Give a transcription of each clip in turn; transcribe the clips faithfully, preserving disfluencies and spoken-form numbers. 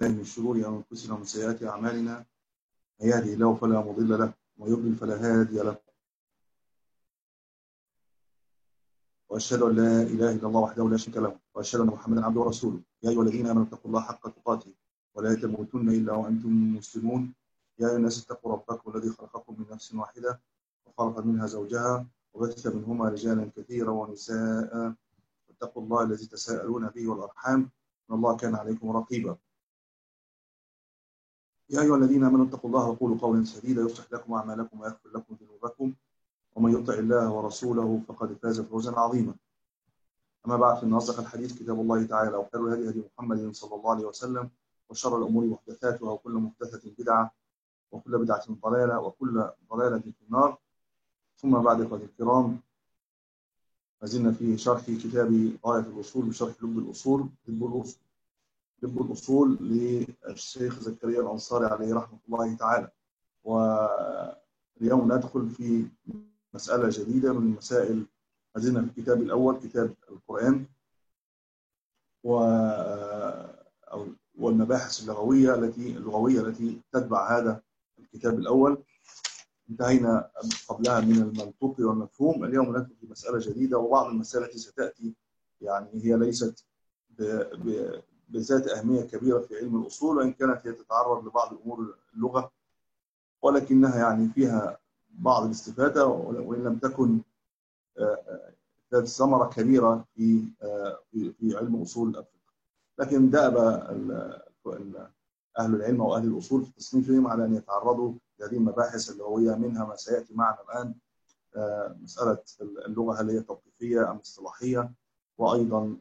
من شرور أنفسنا ومن سيئات أعمالنا، من يهده الله فلا مضل له ومن يضلل فلا هادي له، وأشهد أن لا إله إلا الله وحده لا شريك له، وأشهد أن محمدا عبده ورسوله. يا أيها الذين آمنوا اتقوا الله حق تقاته ولا تموتن إلا وأنتم مسلمون. يا أيها الناس اتقوا ربكم الذي خلقكم من نفس واحدة وخلق منها زوجها وبث منهما رجالا كثيرا ونساء، واتقوا الله الذي تساءلون به والأرحام إن الله كان عليكم رقيبا. يا أيها الذين آمنوا اتقوا الله وقولوا قولا سديدا يصلح لكم أعمالكم ويغفر لكم ذنوبكم، ومن يطع الله ورسوله فقد فاز فوزا عظيما. أما بعد، فإن أصدق الحديث كتاب الله تعالى، وخير الهدي هدي محمد صلى الله عليه وسلم، وشر الأمور محدثاتها، وكل محدثة بدعة، وكل بدعة ضلالة، وكل ضلالة في النار. ثم بعد، إخوتي الكرام، ما زلنا في شرح كتاب غاية الوصول بشرح لب الأصول لب الأصول لب الأصول للشيخ زكريا الأنصاري عليه رحمة الله تعالى. واليوم ندخل في مسألة جديدة من مسائل، ما زلنا في الكتاب الأول كتاب القرآن والمباحث اللغوية التي اللغوية التي تتبع هذا الكتاب الأول. انتهينا قبلها من المنطوق والمفهوم. اليوم ندخل في مسألة جديدة، وبعض المسائل التي ستأتي يعني هي ليست بذات أهمية كبيرة في علم الأصول، وإن كانت هي تتعرض لبعض أمور اللغة، ولكنها يعني فيها بعض الاستفادة، وإن لم تكن ذات ثمرة كبيرة في في علم أصول الفقه. لكن دأب أهل العلم وأهل الأصول في تصنيفهم على أن يتعرضوا لهذه المباحث اللغوية، منها ما سيأتي معنا الآن، مسألة اللغة هل هي توقيفية أم اصطلاحية، وأيضا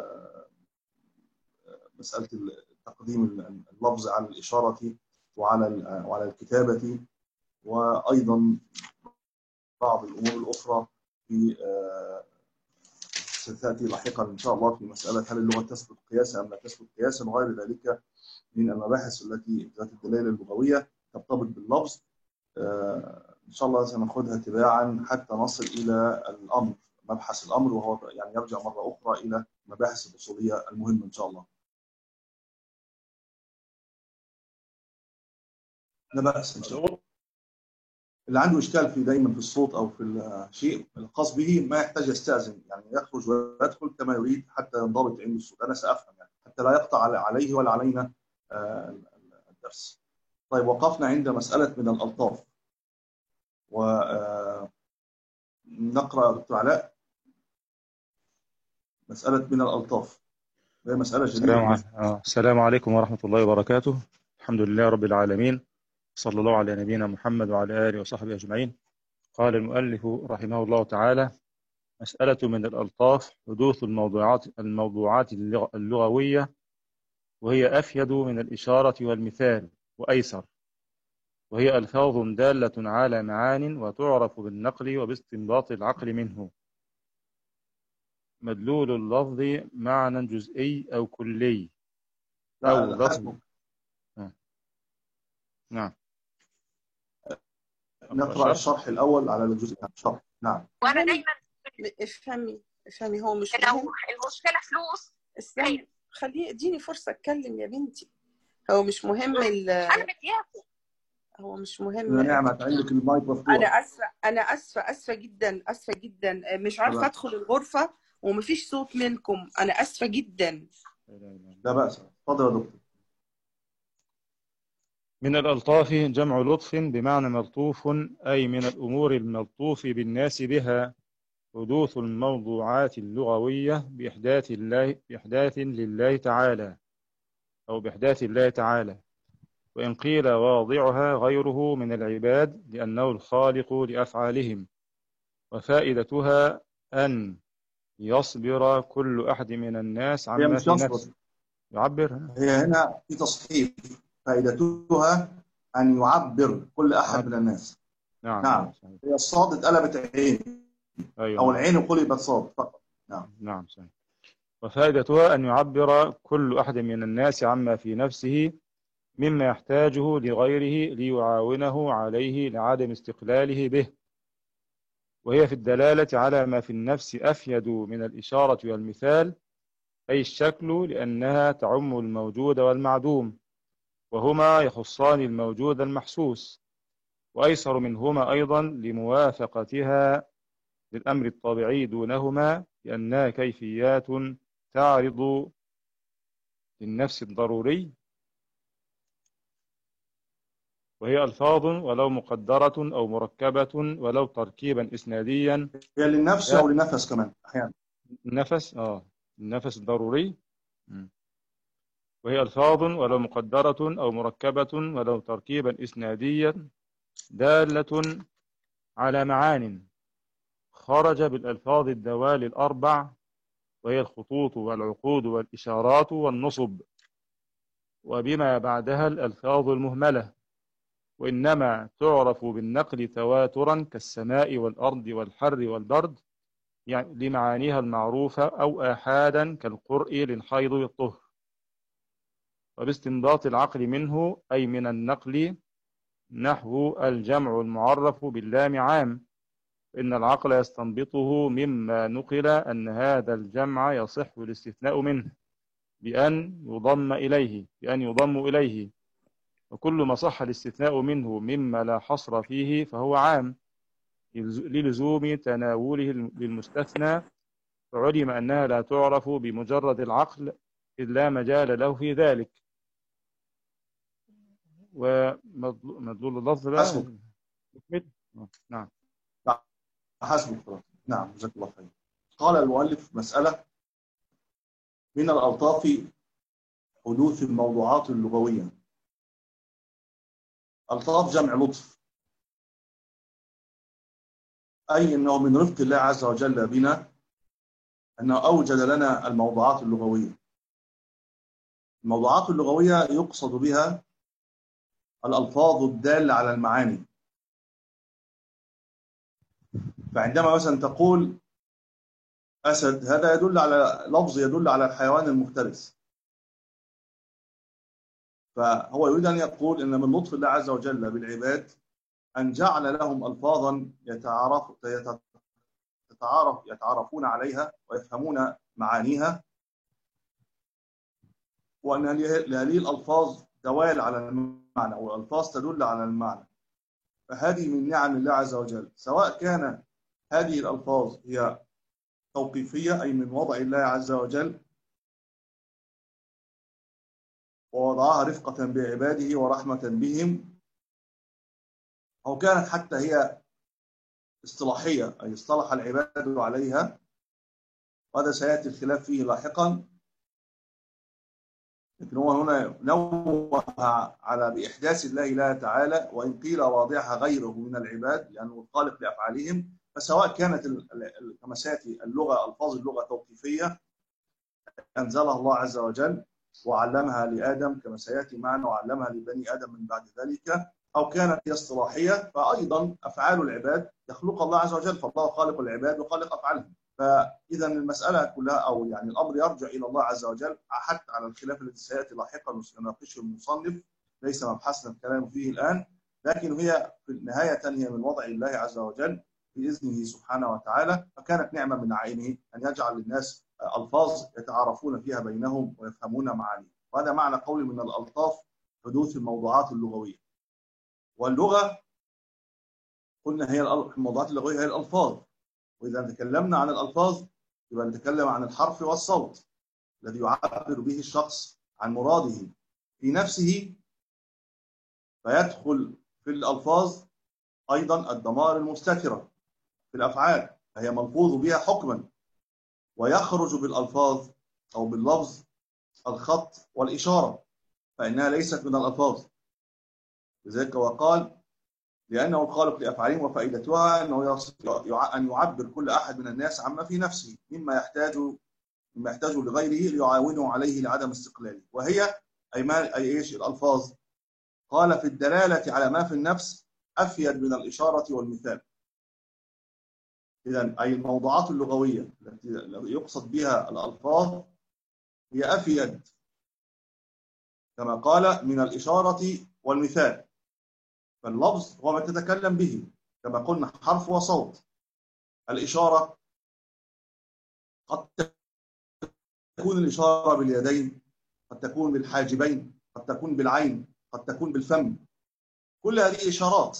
مسألة تقديم اللفظ على الإشارة وعلى وعلى الكتابة، وأيضا بعض الأمور الأخرى في ستأتي لاحقا إن شاء الله في مسألة هل اللغة تثبت قياسا أم لا تثبت قياسا، وغير ذلك من المباحث التي ذات الدلالة اللغوية ترتبط باللفظ. إن شاء الله سنأخذها تباعا حتى نصل إلى الأمر، مبحث الأمر، وهو يعني يرجع مرة أخرى إلى المباحث الأصولية المهمة إن شاء الله. لا بأس إن شاء الله. اللي عنده إشكال في دايما في الصوت أو في الشيء الخاص به ما يحتاج يستأذن، يعني يخرج ويدخل كما يريد حتى ينضبط عنده الصوت. أنا سأفهم يعني حتى لا يقطع عليه ولا علينا الدرس. طيب، وقفنا عند مسألة من الألطاف، ونقرأ دكتور علاء مسألة من الألطاف، وهي مسألة جديدة. السلام, السلام عليكم ورحمة الله وبركاته. الحمد لله رب العالمين، صلى الله على نبينا محمد وعلى آله وصحبه أجمعين. قال المؤلف رحمه الله تعالى: مسألة من الألطاف حدوث الموضوعات الموضوعات اللغوية، وهي أفيد من الإشارة والمثال وأيسر، وهي ألفاظ دالة على معان وتعرف بالنقل وباستنباط العقل منه. مدلول اللفظ معنى جزئي أو كلي أو لفظ. آه. نعم، نقرأ الشرح الأول على الجزء الشرح. نعم. وأنا دايما افهمي افهمي هو مش مهم. المشكلة فلوس. استني، خليه اديني فرصة اتكلم يا بنتي. هو مش مهم ال هو مش مهم. نعمة عندك المايك مفتوح. أنا أسفة أنا أسفة أسفة جدا أسفة جدا مش عارفة أدخل الغرفة ومفيش صوت منكم. أنا أسفة جدا. لا بأس، اتفضل يا دكتور. من الألطاف جمع لطف بمعنى ملطوف، أي من الأمور الملطوف بالناس بها، حدوث الموضوعات اللغوية بإحداث الله بإحداث لله تعالى أو بإحداث الله تعالى، وإن قيل واضعها غيره من العباد لأنه الخالق لأفعالهم. وفائدتها أن يصبر كل أحد من الناس عما في نفسه. يعبر. هي هنا في تصحيح، فائدتها أن يعبر كل أحد عبر. من الناس. نعم. نعم. هي الصاد اتقلبت عين. أيوة. أو العين قلبت صاد فقط. نعم. نعم صحيح. وفائدتها أن يعبر كل أحد من الناس عما في نفسه مما يحتاجه لغيره ليعاونه عليه لعدم استقلاله به، وهي في الدلالة على ما في النفس أفيد من الإشارة والمثال، أي الشكل، لأنها تعم الموجود والمعدوم وهما يخصان الموجود المحسوس، وأيسر منهما أيضا لموافقتها للأمر الطبيعي دونهما، لأنها كيفيات تعرض للنفس الضروري، وهي ألفاظ ولو مقدرة أو مركبة ولو تركيبا إسناديا. هي للنفس أو للنفس كمان أحيانا. النفس آه النفس الضروري. م. وهي ألفاظ ولو مقدرة أو مركبة ولو تركيبا إسناديا دالة على معان خرج بالألفاظ الدوال الأربع، وهي الخطوط والعقود والإشارات والنصب، وبما بعدها الألفاظ المهملة، وإنما تعرف بالنقل تواترا كالسماء والأرض والحر والبرد، يعني لمعانيها المعروفة، أو آحادا كالقرء للحيض والطهر. وباستنباط العقل منه أي من النقل، نحو الجمع المعرف باللام عام، إن العقل يستنبطه مما نقل أن هذا الجمع يصح الاستثناء منه بأن يضم إليه بأن يضم إليه وكل ما صح الاستثناء منه مما لا حصر فيه فهو عام للزوم تناوله للمستثنى، فعلم أنها لا تعرف بمجرد العقل إذ لا مجال له في ذلك. ومدلول اللفظ بقى حسبك. نعم حسبك خلاص. نعم جزاك الله خير. قال المؤلف: مسألة من الألطاف حدوث الموضوعات اللغوية. ألطاف جمع لطف، أي أنه من رفق الله عز وجل بنا أنه أوجد لنا الموضوعات اللغوية. الموضوعات اللغوية يقصد بها الألفاظ الدالة على المعاني. فعندما مثلا تقول أسد، هذا يدل على لفظ يدل على الحيوان المفترس، فهو يريد أن يقول إن من لطف الله عز وجل بالعباد أن جعل لهم ألفاظا يتعارف يتعارف يتعارفون عليها ويفهمون معانيها، وأن هذه الألفاظ دوال على المعنى والألفاظ تدل على المعنى. فهذه من نعم الله عز وجل، سواء كان هذه الألفاظ هي توقيفية أي من وضع الله عز وجل ووضعها رفقة بعباده ورحمة بهم، أو كانت حتى هي اصطلاحية أي اصطلح العباد عليها، وهذا سيأتي الخلاف فيه لاحقا. لكن هو هنا نوه على بإحداث الله لا تعالى، وإن قيل واضعها غيره من العباد لأنه الخالق لأفعالهم. فسواء كانت كما سيأتي اللغة ألفاظ اللغة توقيفية أنزلها الله عز وجل وعلمها لآدم كما سيأتي معنا وعلمها لبني آدم من بعد ذلك، أو كانت هي اصطلاحية، فأيضا أفعال العباد يخلق الله عز وجل، فالله خالق العباد وخالق أفعالهم. فإذا المسألة كلها أو يعني الأمر يرجع إلى الله عز وجل، حتى على الخلاف الذي سيأتي لاحقا وسيناقشه المصنف، ليس مبحثنا الكلام فيه الآن، لكن هي في النهاية هي من وضع الله عز وجل بإذنه سبحانه وتعالى. فكانت نعمة من نعيمه أن يجعل للناس ألفاظ يتعارفون فيها بينهم ويفهمون معانيها، وهذا معنى قولي من الألطاف حدوث الموضوعات اللغوية. واللغة قلنا هي الموضوعات اللغوية هي الألفاظ، وإذا تكلمنا عن الألفاظ يبقى نتكلم عن الحرف والصوت الذي يعبر به الشخص عن مراده في نفسه، فيدخل في الألفاظ أيضا الضمائر المستترة في الأفعال، فهي ملفوظ بها حكما، ويخرج بالألفاظ أو باللفظ الخط والإشارة، فإنها ليست من الألفاظ. لذلك وقال لأنه الخالق لأفعالهم وفائدتها أنه أن يعبر كل أحد من الناس عما في نفسه مما يحتاج مما يحتاج لغيره ليعاونه عليه لعدم استقلاله، وهي أي ما أي إيش الألفاظ. قال في الدلالة على ما في النفس أفيد من الإشارة والمثال. إذن أي الموضوعات اللغوية التي يقصد بها الألفاظ هي أفيد كما قال من الإشارة والمثال. فاللفظ هو ما تتكلم به كما قلنا حرف وصوت. الإشارة قد تكون الإشارة باليدين، قد تكون بالحاجبين، قد تكون بالعين، قد تكون بالفم. كل هذه إشارات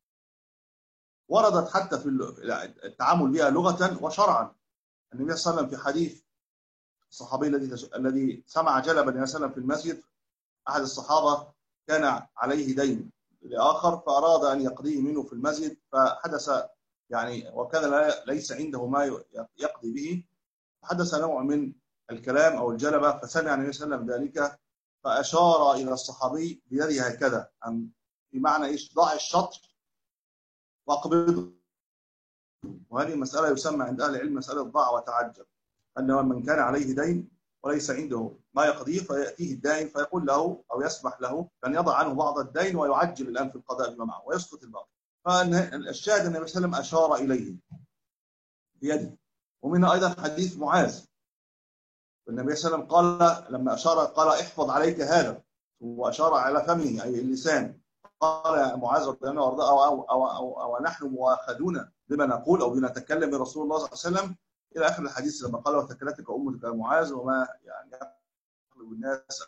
وردت حتى في التعامل بها لغة وشرعا. النبي صلى الله عليه وسلم في حديث الصحابي الذي الذي سمع جلب النبي صلى الله عليه وسلم في المسجد، أحد الصحابة كان عليه دين لآخر فأراد أن يقضيه منه في المسجد، فحدث يعني وكان ليس عنده ما يقضي به، حدث نوع من الكلام أو الجلبة، فسمع النبي صلى الله عليه وسلم ذلك فأشار إلى الصحابي بيده هكذا، أن بمعنى إيش؟ ضع الشطر واقبضه. وهذه مسألة يسمى عند أهل العلم مسألة ضع وتعجب، أن من كان عليه دين وليس عنده ما يقضيه فيأتيه الدائن فيقول له أو يسمح له أن يضع عنه بعض الدين ويعجل الآن في القضاء بما معه ويسقط الباقي. فالشاهد أن النبي صلى الله عليه وسلم أشار إليه بيده. ومنها أيضا حديث معاذ، النبي صلى الله عليه وسلم قال لما أشار قال احفظ عليك هذا، وأشار على فمه أي اللسان، قال يا معاذ رضي الله عنه أو, أو, أو, أو, أو نحن مؤاخذون بما نقول أو بما نتكلم برسول الله صلى الله عليه وسلم إلى آخر الحديث لما قال وثكلتك أمك يا معاذ وما يعني يقلب الناس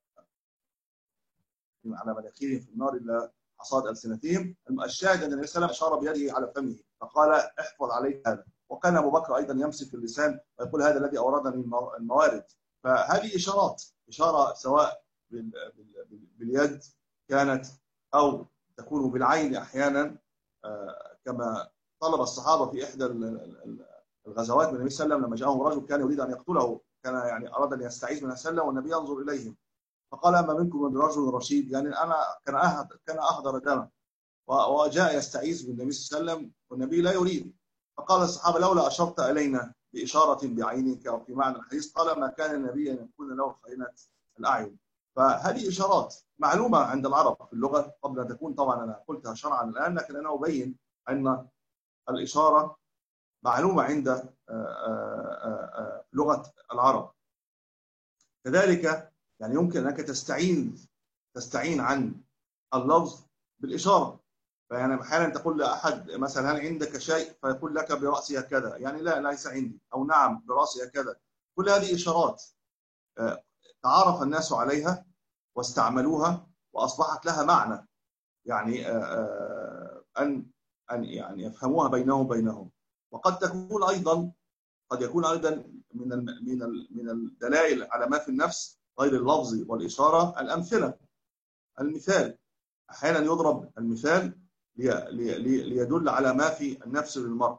على مناخيرهم في النار إلا حصاد ألسنتهم. الشاهد أن النبي صلى الله عليه وسلم أشار بيده على فمه فقال احفظ عليك هذا. وكان أبو بكر أيضا يمسك اللسان ويقول هذا الذي أوردني الموارد. فهذه إشارات، إشارة سواء باليد كانت أو تكون بالعين أحيانا، كما طلب الصحابة في إحدى الغزوات من النبي صلى الله عليه وسلم لما جاءهم رجل كان يريد أن يقتله، كان يعني أراد أن يستعيذ من السلة والنبي ينظر إليهم فقال أما منكم من رجل رشيد، يعني أنا كان أهدر كان أهدر دما وجاء يستعيذ بالنبي صلى الله عليه وسلم والنبي لا يريد، فقال الصحابة لولا أشرت إلينا بإشارة بعينك أو في معنى الحديث قال ما كان النبي أن يكون له خائنة الأعين. فهذه إشارات معلومة عند العرب في اللغة قبل أن تكون طبعا أنا قلتها شرعا الآن، لكن أنا أبين أن الإشارة معلومة عند لغة العرب. كذلك يعني يمكن أنك تستعين تستعين عن اللفظ بالإشارة. فيعني أحيانا تقول لأحد مثلا هل عندك شيء فيقول لك برأسي هكذا، يعني لا ليس عندي، أو نعم برأسي هكذا. كل هذه إشارات تعارف الناس عليها واستعملوها وأصبحت لها معنى، يعني أن أن يعني يفهموها بينهم بينهم. وقد تكون أيضا قد يكون أيضا من من من الدلائل على ما في النفس غير اللفظ والإشارة الأمثلة. المثال أحيانا يضرب المثال ليدل على ما في النفس للمرء.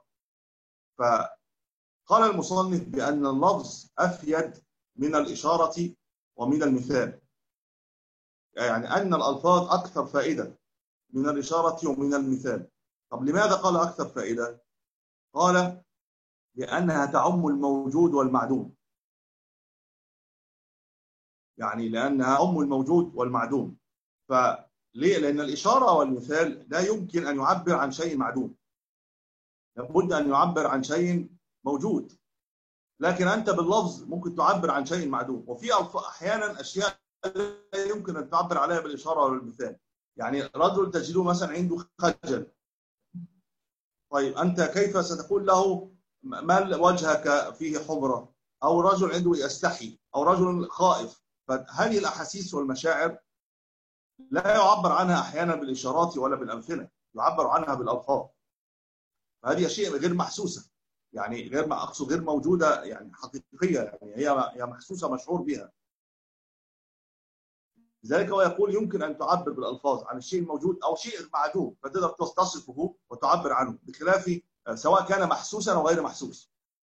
فقال المصنف بأن اللفظ أفيد من الإشارة ومن المثال، يعني أن الألفاظ أكثر فائدة من الإشارة ومن المثال. طب لماذا قال أكثر فائدة؟ قال لأنها تعم الموجود والمعدوم، يعني لأنها تعم الموجود والمعدوم. فليه؟ لأن الإشارة والمثال لا يمكن أن يعبر عن شيء معدوم، لابد أن يعبر عن شيء موجود، لكن أنت باللفظ ممكن تعبر عن شيء معدوم. وفي أحيانا أشياء لا يمكن أن تعبر عليها بالإشارة والمثال، يعني رجل تجده مثلا عنده خجل، طيب أنت كيف ستقول له ما وجهك فيه حمرة؟ أو رجل عنده يستحي، أو رجل خائف. فهذه الأحاسيس والمشاعر لا يعبر عنها أحيانا بالإشارات ولا بالأمثلة، يعبر عنها بالألفاظ. فهذه أشياء غير محسوسة، يعني غير ما أقصد غير موجودة، يعني حقيقية، يعني هي هي محسوسة مشعور بها. لذلك هو يقول يمكن أن تعبر بالألفاظ عن الشيء الموجود أو شيء معدوم، فتقدر تصفه وتعبر عنه، بخلاف سواء كان محسوسا أو غير محسوس.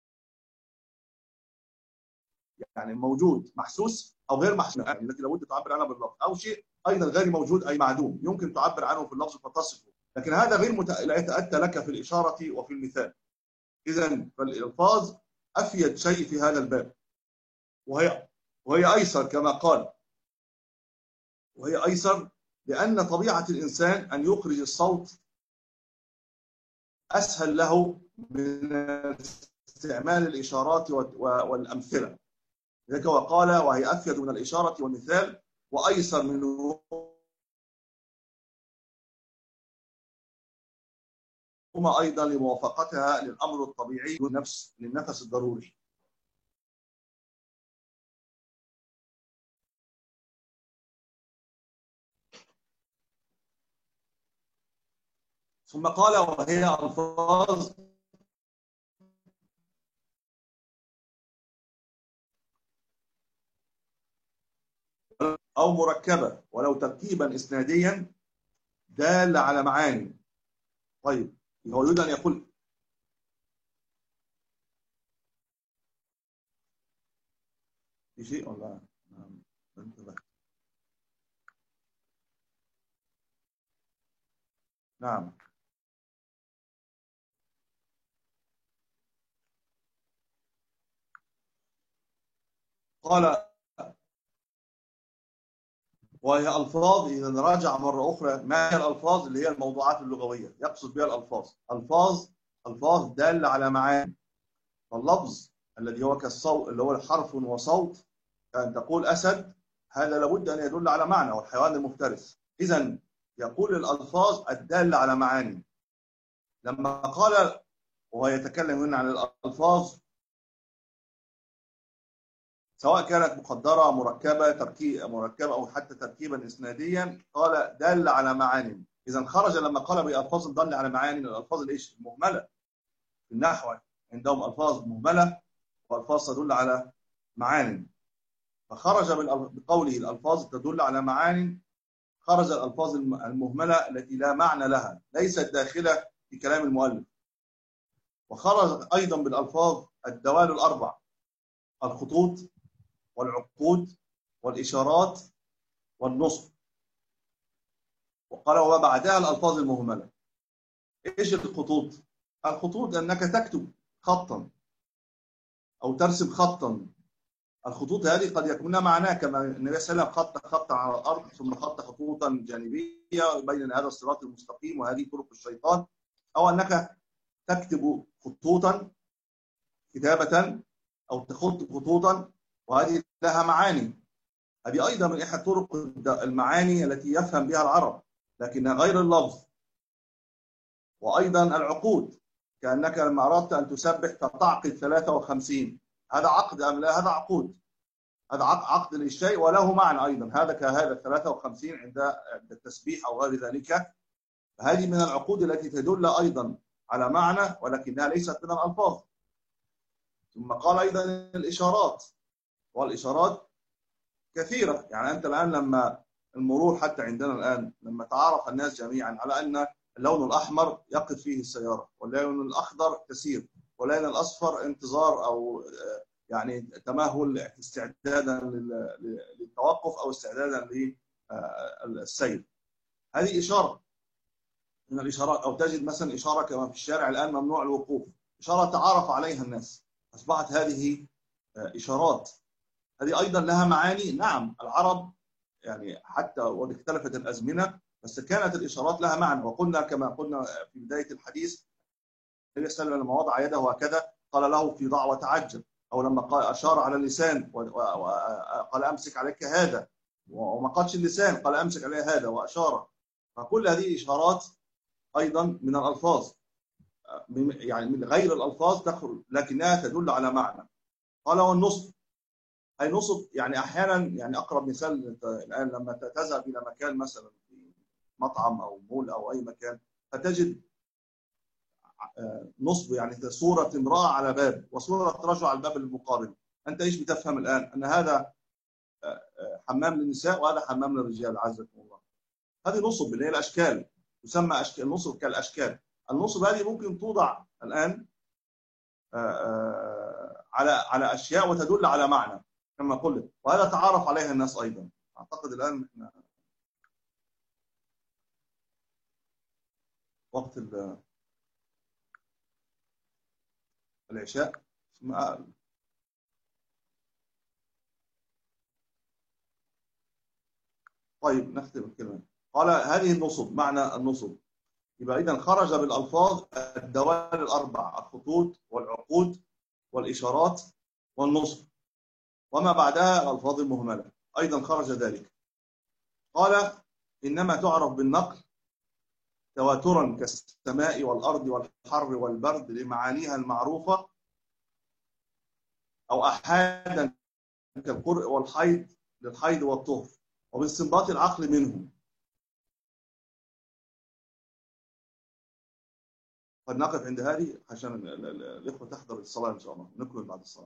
يعني الموجود محسوس أو غير محسوس، يعني التي لابد تعبر عنها باللفظ، أو شيء أيضا غير موجود أي معدوم يمكن تعبر عنه في اللفظ فتصفه، لكن هذا غير مت... لا يتأتى لك في الإشارة وفي المثال. إذن فالألفاظ أفيد شيء في هذا الباب، وهي وهي أيسر كما قال، وهي أيسر لأن طبيعة الإنسان أن يخرج الصوت أسهل له من استعمال الإشارات والأمثلة. لذلك هو قال وهي أفيد من الإشارة والمثال وأيسر منه هما أيضا لموافقتها للأمر الطبيعي للنفس للنفس الضروري. ثم قال وهي ألفاظ أو مركبة ولو تركيبا إسناديا دال على معاني. طيب هو يريد أن يقول في شيء ولا نعم؟ نعم. قال وهي ألفاظ، إذا راجع مرة أخرى ما هي الألفاظ اللي هي الموضوعات اللغوية، يقصد بها الألفاظ ألفاظ ألفاظ دالة على معاني. فاللفظ الذي هو كالصوت اللي هو حرف وصوت، كأن تقول أسد، هذا لابد أن يدل على معنى، والحيوان المفترس. إذن يقول الألفاظ الدالة على معاني. لما قال وهو يتكلم هنا عن الألفاظ سواء كانت مقدرة مركبة تركيب مركبة أو حتى تركيبا إسناديا، قال دل على معاني. إذا خرج لما قال بألفاظ دل على معاني الألفاظ الإيش المهملة في النحو، عندهم ألفاظ مهملة وألفاظ تدل على معاني. فخرج بقوله الألفاظ تدل على معاني، خرج الألفاظ المهملة التي لا معنى لها ليست داخلة في كلام المؤلف. وخرج أيضا بالألفاظ الدوال الأربع: الخطوط والعقود والإشارات والنصب. وقال وبعدها الألفاظ المهملة. إيش الخطوط؟ الخطوط أنك تكتب خطا أو ترسم خطا. الخطوط هذه قد يكون معناه كما النبي صلى الله عليه وسلم خط خطا على الأرض ثم خط خطوطا جانبية بين هذا الصراط المستقيم وهذه طرق الشيطان، أو أنك تكتب خطوطا كتابة أو تخط خطوطا وهذه لها معاني. هذه أيضا من إحدى طرق المعاني التي يفهم بها العرب لكنها غير اللفظ. وأيضا العقود، كأنك لما أردت أن تسبح فتعقد ثلاثة وخمسين، هذا عقد أم لا؟ هذا عقود، هذا عقد للشيء وله معنى أيضا. هذا كهذا ثلاثة وخمسين عند التسبيح أو غير ذلك. هذه من العقود التي تدل أيضا على معنى ولكنها ليست من الألفاظ. ثم قال أيضا الإشارات، والإشارات كثيرة. يعني أنت الآن لما المرور حتى عندنا الآن لما تعارف الناس جميعا على أن اللون الأحمر يقف فيه السيارة، واللون الأخضر تسير، واللون الأصفر انتظار أو يعني تمهل استعدادا للتوقف أو استعدادا للسير. هذه إشارة من الإشارات. أو تجد مثلا إشارة كما في الشارع الآن ممنوع الوقوف، إشارة تعارف عليها الناس، أصبحت هذه إشارات. هذه أيضا لها معاني. نعم العرب يعني حتى وإن اختلفت الأزمنة بس كانت الإشارات لها معنى. وقلنا كما قلنا في بداية الحديث النبي صلى الله عليه وسلم لما وضع يده هكذا قال له في ضع وتعجل، أو لما قال أشار على اللسان وقال أمسك عليك هذا، وما قالش اللسان قال أمسك عليه هذا وأشار. فكل هذه إشارات أيضا من الألفاظ، يعني من غير الألفاظ تخرج لكنها تدل على معنى. قال والنصب، أي نصب يعني أحيانا، يعني أقرب مثال الآن لما تذهب إلى مكان مثلا في مطعم أو مول أو أي مكان فتجد نصب يعني صورة امرأة على باب وصورة رجل على الباب المقابل. أنت إيش بتفهم الآن؟ أن هذا حمام للنساء وهذا حمام للرجال عزكم الله. هذه نصب اللي هي الأشكال، تسمى أشكال النصب كالأشكال. النصب هذه ممكن توضع الآن على على أشياء وتدل على معنى كما قلت، وهذا تعارف عليها الناس أيضا. أعتقد الآن إحنا وقت العشاء. طيب نختم الكلمة. قال هذه النصب، معنى النصب يبقى إذا خرج بالألفاظ الدوال الأربع: الخطوط والعقود والإشارات والنصب، وما بعدها الألفاظ المهملة أيضا خرج ذلك. قال إنما تعرف بالنقل تواترا كالسماء والأرض والحر والبرد لمعانيها المعروفة، أو أحادا كالقرء والحيض للحيض والطهر، وباستنباط العقل منه. قد نقف عند هذه عشان الإخوة تحضر الصلاة إن شاء الله، نكمل بعد الصلاة.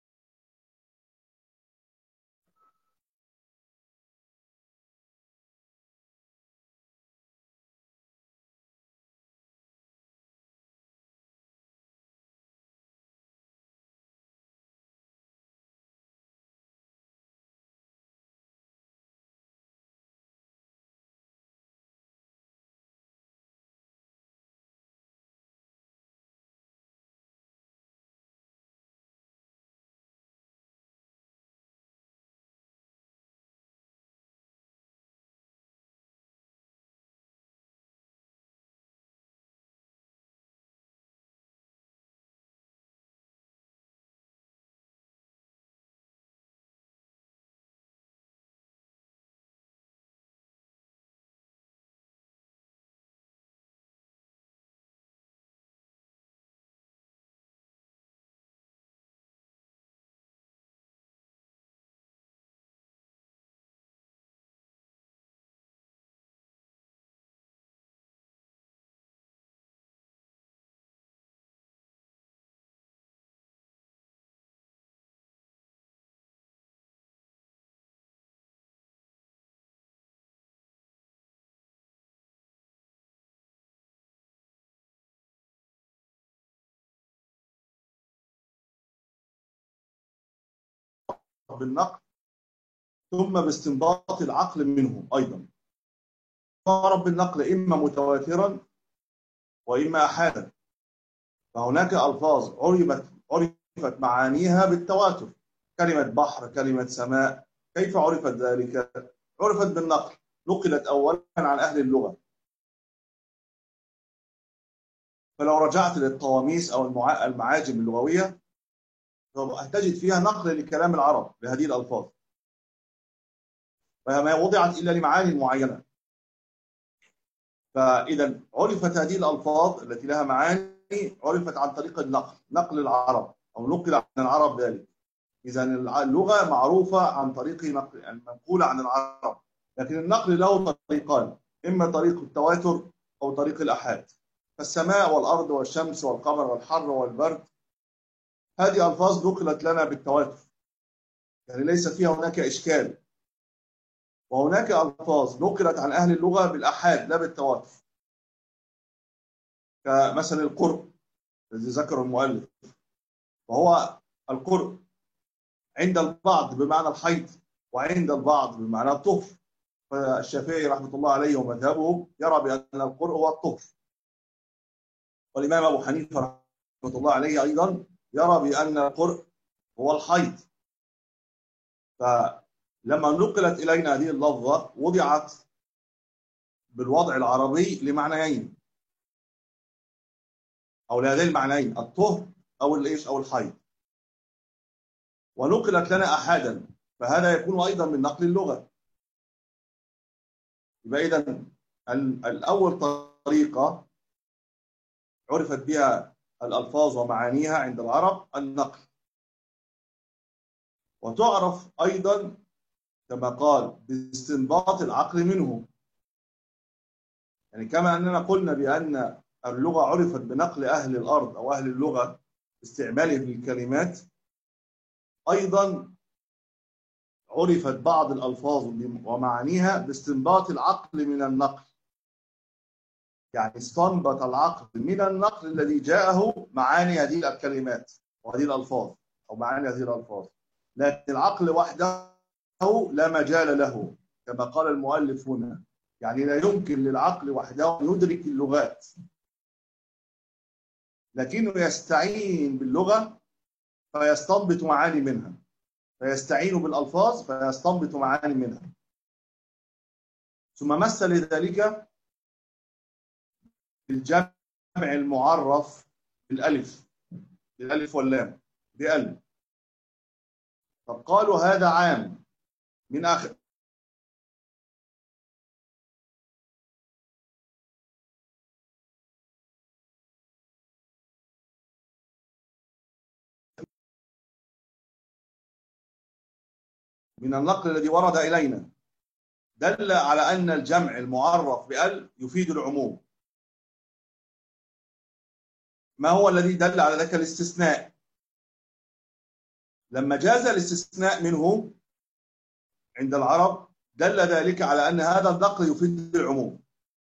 بالنقل ثم باستنباط العقل منه أيضا. يعرف بالنقل إما متواترا وإما أحادا. فهناك ألفاظ عرفت عرفت معانيها بالتواتر، كلمة بحر، كلمة سماء. كيف عرفت ذلك؟ عرفت بالنقل، نقلت أولا عن أهل اللغة. فلو رجعت للقواميس أو المعاجم اللغوية هتجد فيها نقل لكلام العرب لهذه الألفاظ، فهي ما وضعت إلا لمعاني معينة. فإذا عرفت هذه الألفاظ التي لها معاني عرفت عن طريق النقل، نقل العرب أو نقل عن العرب ذلك. إذا اللغة معروفة عن طريق نقل، المنقولة عن العرب. لكن النقل له طريقان، إما طريق التواتر أو طريق الآحاد. فالسماء والأرض والشمس والقمر والحر والبرد هذه ألفاظ نقلت لنا بالتواتر، يعني ليس فيها هناك إشكال. وهناك ألفاظ نقلت عن أهل اللغة بالآحاد لا بالتواتر، كمثلا القرء الذي ذكره المؤلف، وهو القرء عند البعض بمعنى الحيض وعند البعض بمعنى الطهر. فالشافعي رحمة الله عليه ومذهبه يرى بأن القرء هو الطهر، والإمام أبو حنيفة رحمة الله عليه أيضا يرى بأن القرء هو الحيض. فلما نقلت إلينا هذه اللفظة وضعت بالوضع العربي لمعنيين أو لهذين المعنيين، الطهر أو الإيش أو الحيض، ونقلت لنا أحادا، فهذا يكون أيضا من نقل اللغة. يبقى إذا الأول طريقة عرفت بها الألفاظ ومعانيها عند العرب النقل، وتعرف أيضا كما قال باستنباط العقل منه. يعني كما أننا قلنا بأن اللغة عرفت بنقل أهل الأرض أو أهل اللغة استعمالهم للكلمات، أيضا عرفت بعض الألفاظ ومعانيها باستنباط العقل من النقل. يعني استنبط العقل من النقل الذي جاءه معاني هذه الكلمات وهذه الألفاظ أو معاني هذه الألفاظ. لكن العقل وحده لا مجال له كما قال المؤلف هنا، يعني لا يمكن للعقل وحده أن يدرك اللغات، لكنه يستعين باللغة فيستنبط معاني منها، فيستعين بالألفاظ فيستنبط معاني منها. ثم مثل ذلك بالجمع المعرف بالألف، بالألف واللام، بألف. فقالوا هذا عام من آخر من النقل الذي ورد إلينا دل على أن الجمع المعرف بأل يفيد العموم. ما هو الذي دل على ذلك؟ الاستثناء. لما جاز الاستثناء منه عند العرب دل ذلك على أن هذا النقل يفيد العموم.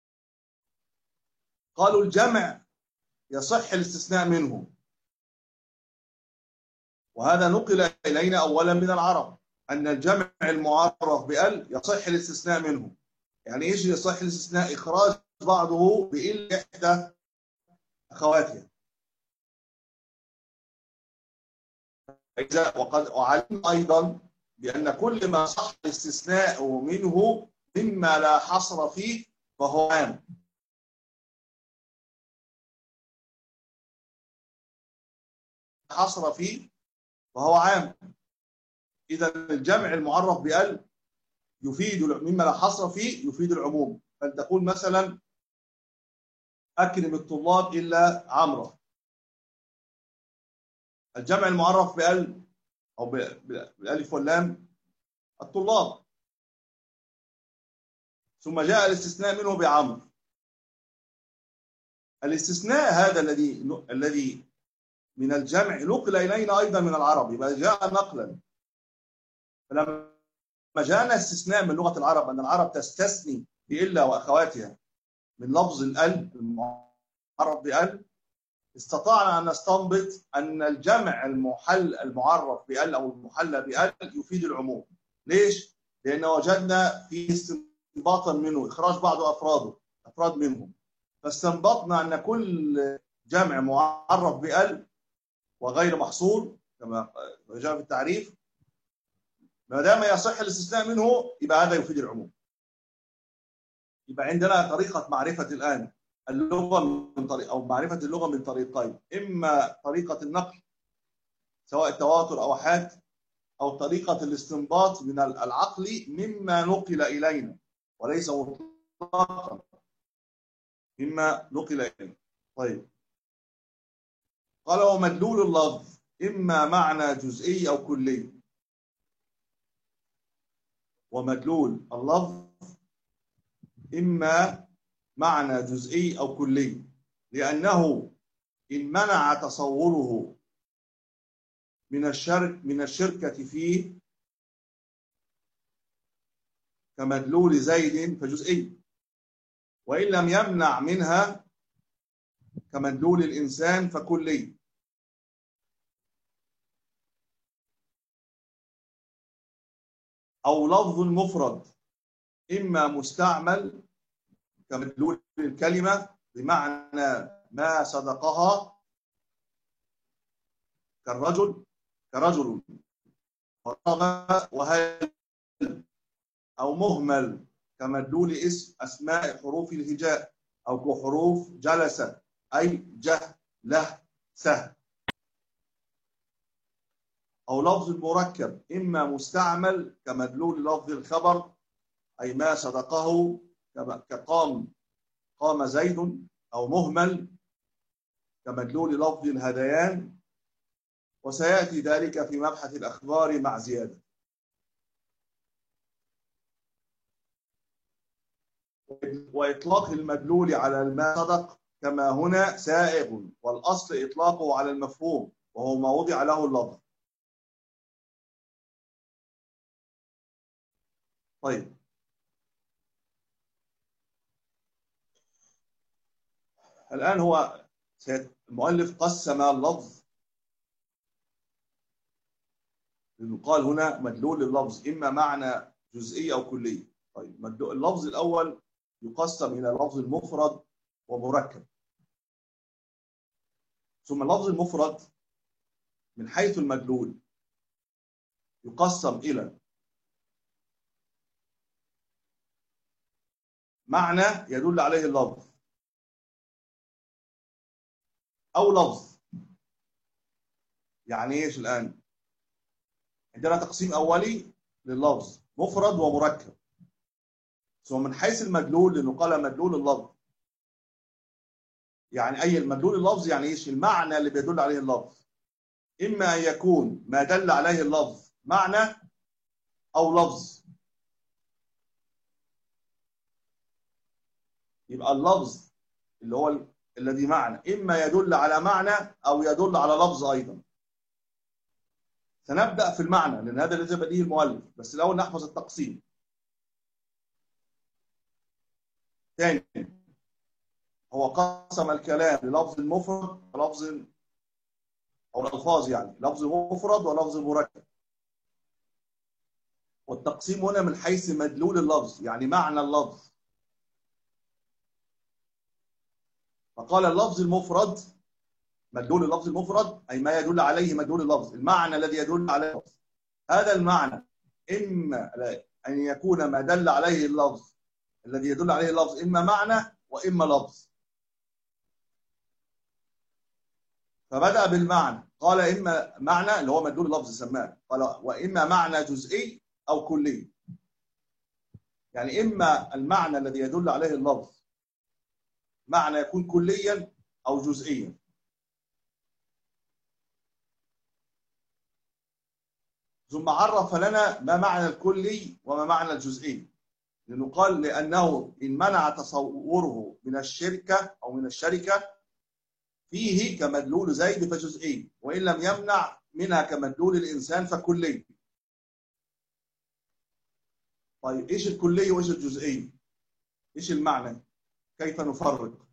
قالوا الجمع يصح الاستثناء منه، وهذا نقل إلينا أولا من العرب أن الجمع المعرف بأل يصح الاستثناء منه. يعني إيش يصح الاستثناء؟ إخراج بعضه بإل إحدى أخواتها. وقد وعلم أيضا بأن كل ما صح الاستثناء منه مما لا حصر فيه فهو عام. حصر فيه فهو عام. إذا الجمع المعرف بأل يفيد مما لا حصر فيه يفيد العموم. فلتقول مثلا أكرم الطلاب إلا عمرو. الجمع المعرف بأل أو بالألف واللام الطلاب، ثم جاء الاستثناء منه بعمرو. الاستثناء هذا الذي الذي من الجمع نقل إلينا أيضا من العرب، يبقى جاء نقلا. فلما جاءنا استثناء من لغة العرب أن العرب تستثني بإلا وأخواتها من لفظ الأل المعرف بأل، استطعنا أن نستنبط أن الجمع المحل المعرف بأل أو المحلى بأل يفيد العموم. ليش؟ لأن وجدنا فيه استنباطا منه إخراج بعض أفراده أفراد منهم، فاستنبطنا أن كل جمع معرف بأل وغير محصور كما جاء في التعريف ما دام يصح الاستثناء منه يبقى هذا يفيد العموم. يبقى عندنا طريقة معرفة الآن اللغة من طريق أو معرفة اللغة من طريقين، إما طريقة النقل سواء التواتر أو أحاد، أو طريقة الاستنباط من العقل مما نقل إلينا وليس مطلقا مما نقل إلينا. طيب، قال ومدلول اللفظ إما معنى جزئي أو كلي. ومدلول اللفظ إما معنى جزئي أو كلي، لأنه إن منع تصوره من الشرك من الشركة فيه كمدلول زيد فجزئي، وإن لم يمنع منها كمدلول الإنسان فكلي. أو لفظ المفرد إما مستعمل كمدلول الكلمة بمعنى ما صدقها كالرجل كرجل وهل، أو مهمل كمدلول اسم أسماء حروف الهجاء أو كحروف جلس أي جه له سه. أو لفظ المركب إما مستعمل كمدلول لفظ الخبر أي ما صدقه كقام قام زيد، أو مهمل كمدلول لفظ الهذيان، وسيأتي ذلك في مبحث الأخبار مع زيادة. وإطلاق المدلول على ما صدق كما هنا سائغ، والأصل إطلاقه على المفهوم وهو ما وضع له اللفظ. طيب، الآن هو المؤلف قسم اللفظ، قال هنا مدلول اللفظ إما معنى جزئي أو كلي. طيب، اللفظ الأول يقسم إلى لفظ المفرد ومركب. ثم اللفظ المفرد من حيث المدلول يقسم إلى معنى يدل عليه اللفظ، أو لفظ. يعني إيش الآن؟ عندنا تقسيم أولي لللفظ مفرد ومركب. ثم من حيث المدلول، لأنه قال مدلول اللفظ، يعني أي المدلول اللفظ يعني إيش؟ المعنى اللي بيدل عليه اللفظ، إما أن يكون ما دل عليه اللفظ معنى أو لفظ. يبقى اللفظ اللي هو الذي معنى إما يدل على معنى أو يدل على لفظ أيضا. سنبدأ في المعنى لأن هذا الذي بديه المؤلف، بس الأول نحفظ التقسيم. ثاني، هو قسم الكلام للفظ مفرد ولفظ أو الألفاظ، يعني لفظ مفرد ولفظ مركب. والتقسيم هنا من حيث مدلول اللفظ، يعني معنى اللفظ. فقال اللفظ المفرد، مدلول اللفظ المفرد أي ما يدل عليه مدلول اللفظ، المعنى الذي يدل عليه اللفظ. هذا المعنى إما أن يكون ما دل عليه اللفظ الذي يدل عليه اللفظ إما معنى وإما لفظ. فبدأ بالمعنى، قال إما معنى اللي هو مدلول اللفظ سماه، قال وإما معنى جزئي أو كلي. يعني إما المعنى الذي يدل عليه اللفظ معنى يكون كليا أو جزئيا. ثم عرف لنا ما معنى الكلي وما معنى الجزئي، لأنه قال لأنه إن منع تصوره من الشركة أو من الشركة فيه كمدلول زيد فجزئي، وإن لم يمنع منها كمدلول الإنسان فكلي. طيب إيش الكلي وإيش الجزئي؟ إيش المعنى؟ كيف نفرق؟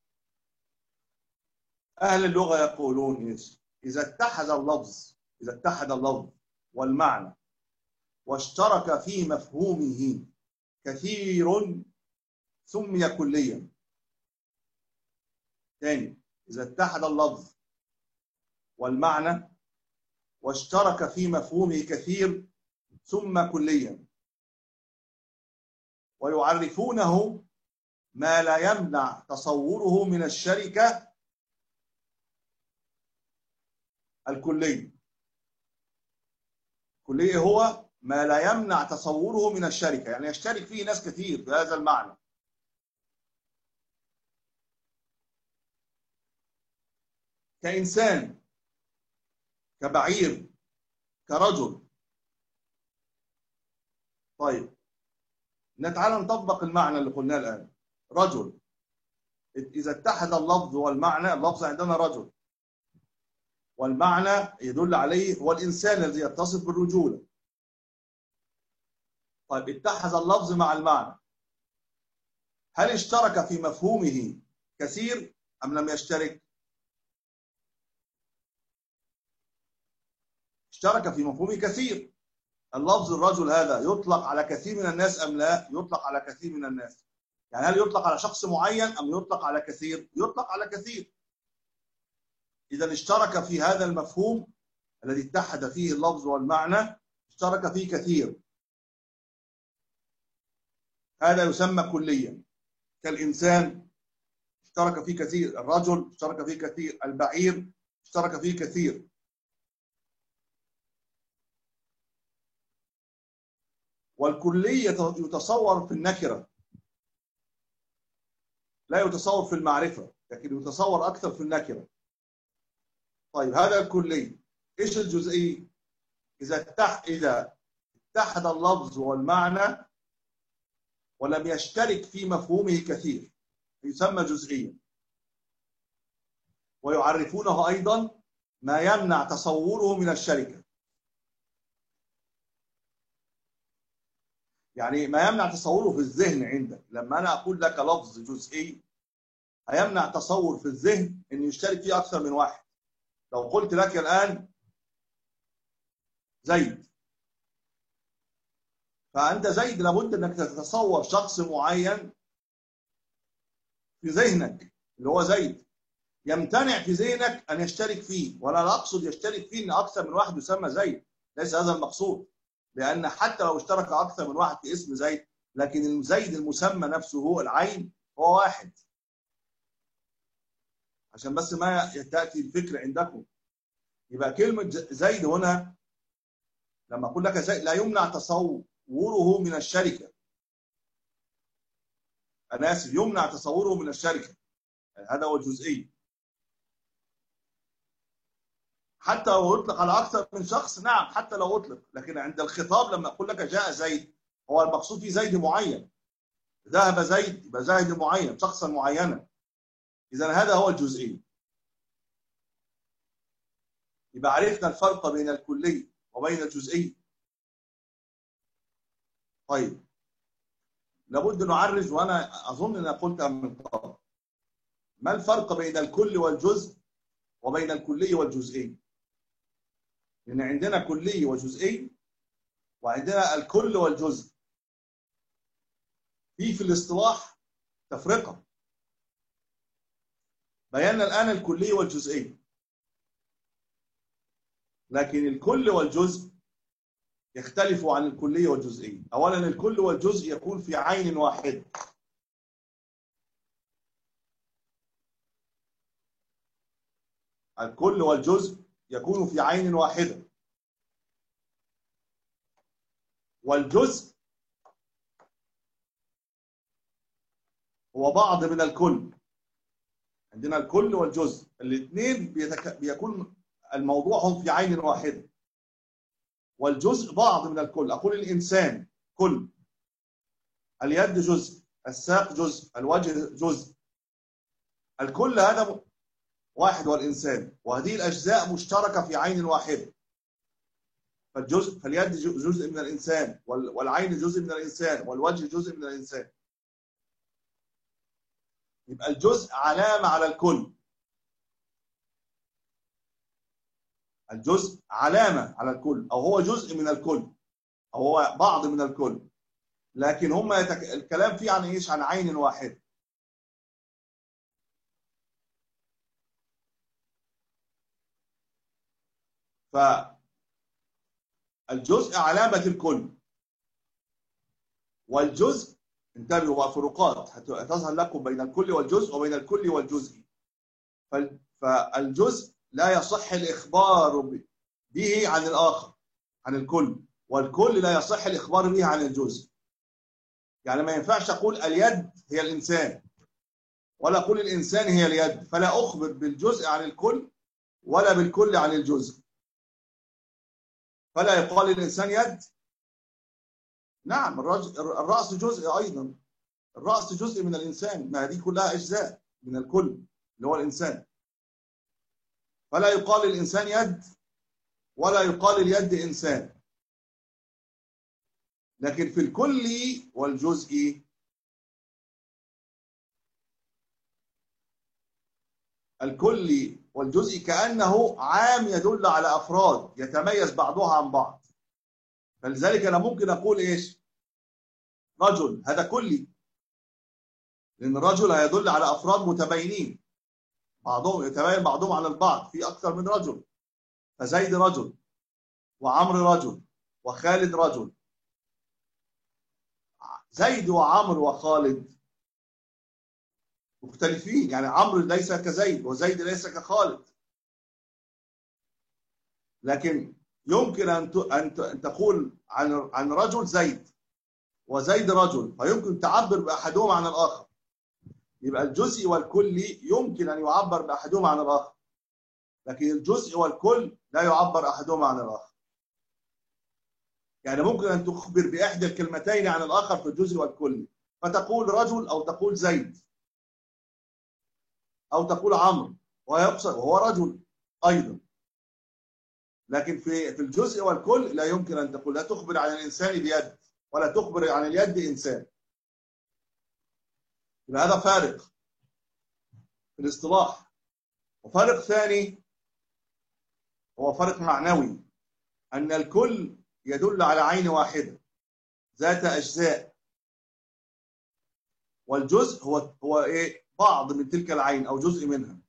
أهل اللغة يقولون إيش؟ إذا اتحد اللفظ إذا اتحد اللفظ والمعنى واشترك في مفهومه كثير سمي كليا. ثاني، إذا اتحد اللفظ والمعنى واشترك في مفهومه كثير سمى كليا. ويعرفونه ما لا يمنع تصوره من الشركة الكلي. الكلي هو ما لا يمنع تصوره من الشركة، يعني يشترك فيه ناس كثير في هذا المعنى. كإنسان، كبعير، كرجل. طيب نتعالى نطبق المعنى اللي قلناه الآن. رجل، إذا اتحد اللفظ والمعنى، اللفظ عندنا رجل والمعنى يدل عليه هو الإنسان الذي يتصف بالرجولة. طيب اتحد اللفظ مع المعنى، هل اشترك في مفهومه كثير أم لم يشترك؟ اشترك في مفهومه كثير. اللفظ الرجل هذا يطلق على كثير من الناس أم لا؟ يطلق على كثير من الناس. يعني هل يطلق على شخص معين أم يطلق على كثير؟ يطلق على كثير. إذا اشترك في هذا المفهوم الذي اتحد فيه اللفظ والمعنى، اشترك فيه كثير، هذا يسمى كليا. كالإنسان اشترك فيه كثير، الرجل اشترك فيه كثير، البعير اشترك فيه كثير. والكلية يتصور في النكرة لا يتصور في المعرفة، لكن يتصور أكثر في النكرة. طيب هذا الكلي. إيش الجزئي؟ إذا اتح... إذا اتحد اللفظ والمعنى ولم يشترك في مفهومه كثير يسمى جزئيا. ويعرفونه أيضا ما يمنع تصوره من الشركة. يعني ما يمنع تصوره في الذهن عندك. لما أنا أقول لك لفظ جزئي هيمنع تصور في الذهن أن يشترك فيه أكثر من واحد. لو قلت لك الآن زيد، فأنت زيد لابد أنك تتصور شخص معين في ذهنك اللي هو زيد، يمتنع في ذهنك أن يشترك فيه. ولا أقصد يشترك فيه أن أكثر من واحد يسمى زيد، ليس هذا المقصود. لأن حتى لو اشترك أكثر من واحد في اسم زيد، لكن الزيد المسمى نفسه هو العين هو واحد. عشان بس ما تأتي الفكرة عندكم. يبقى كلمة زيد هنا لما أقول لك زيد لا يمنع تصوره من الشركة. أنا آسف، يمنع تصوره من الشركة، هذا هو الجزئي. حتى لو يطلق على أكثر من شخص، نعم حتى لو أطلق، لكن عند الخطاب لما أقول لك جاء زيد هو المقصود فيه زيد معين. ذهب زيد يبقى زيد معين، شخصا معينا. إذا هذا هو الجزئي. يبقى عرفنا الفرق بين الكلي وبين الجزئي. طيب لابد نعرج، وأنا أظن أن قلتها من قبل، ما الفرق بين الكل والجزء وبين الكلي والجزئي؟ لأن عندنا كلي وجزئي وعندنا الكل والجزء. في في الاصطلاح تفرقة. بينا الآن الكلي والجزئي، لكن الكل والجزء يختلف عن الكلي والجزئي. أولا الكل والجزء يكون في عين واحد. الكل والجزء يكون في عين واحدة، والجزء هو بعض من الكل. عندنا الكل والجزء الاثنين بيتك... بيكون الموضوع هم في عين واحدة، والجزء بعض من الكل. أقول الإنسان كل، اليد جزء، الساق جزء، الوجه جزء، الكل هذا واحد والإنسان، وهذه الأجزاء مشتركة في عين واحدة. فالجزء فاليد جزء من الإنسان، والعين جزء من الإنسان، والوجه جزء من الإنسان. يبقى الجزء علامة على الكل. الجزء علامة على الكل، أو هو جزء من الكل، أو هو بعض من الكل، لكن هم يتك... الكلام فيه عن إيش؟ عن عين واحدة. فالجزء علامة الكل، والجزء انتبهوا بقى، فروقات هتظهر لكم بين الكل والجزء وبين الكل والجزء. فالجزء لا يصح الإخبار به عن الآخر، عن الكل، والكل لا يصح الإخبار به عن الجزء. يعني ما ينفعش أقول اليد هي الإنسان، ولا أقول الإنسان هي اليد، فلا أخبر بالجزء عن الكل ولا بالكل عن الجزء. فلا يقال الإنسان يد. نعم الرأس جزء أيضا، الرأس جزء من الإنسان، ما هذه كلها أجزاء من الكل اللي هو الإنسان. فلا يقال الإنسان يد ولا يقال اليد إنسان. لكن في الكل والجزء الكل والجزء كأنه عام يدل على أفراد يتميز بعضها عن بعض. فلذلك أنا ممكن أقول إيش؟ رجل، هذا كلي، لأن الرجل هيدل على أفراد متباينين، بعضهم يتباين بعضهم على البعض، في أكثر من رجل. فزيد رجل، وعمرو رجل، وخالد رجل. زيد وعمرو وخالد مختلفين، يعني عمرو ليس كزيد وزيد ليس كخالد. لكن يمكن أن أن تقول عن عن رجل زيد وزيد رجل، فيمكن تعبر بأحدهما عن الآخر. يبقى الجزء والكلي يمكن أن يعبر بأحدهما عن الآخر، لكن الجزء والكل لا يعبر أحدهما عن الآخر. يعني ممكن أن تخبر بإحدى الكلمتين عن الآخر في الجزء والكلي، فتقول رجل أو تقول زيد أو تقول عمرو، ويقصد وهو رجل أيضا. لكن في في الجزء والكل لا يمكن أن تقول، لا تخبر عن الإنسان بيد ولا تخبر عن اليد إنسان. هذا فارق في الاصطلاح. وفارق ثاني هو فارق معنوي، أن الكل يدل على عين واحدة ذات أجزاء، والجزء هو هو إيه؟ بعض من تلك العين أو جزء منها.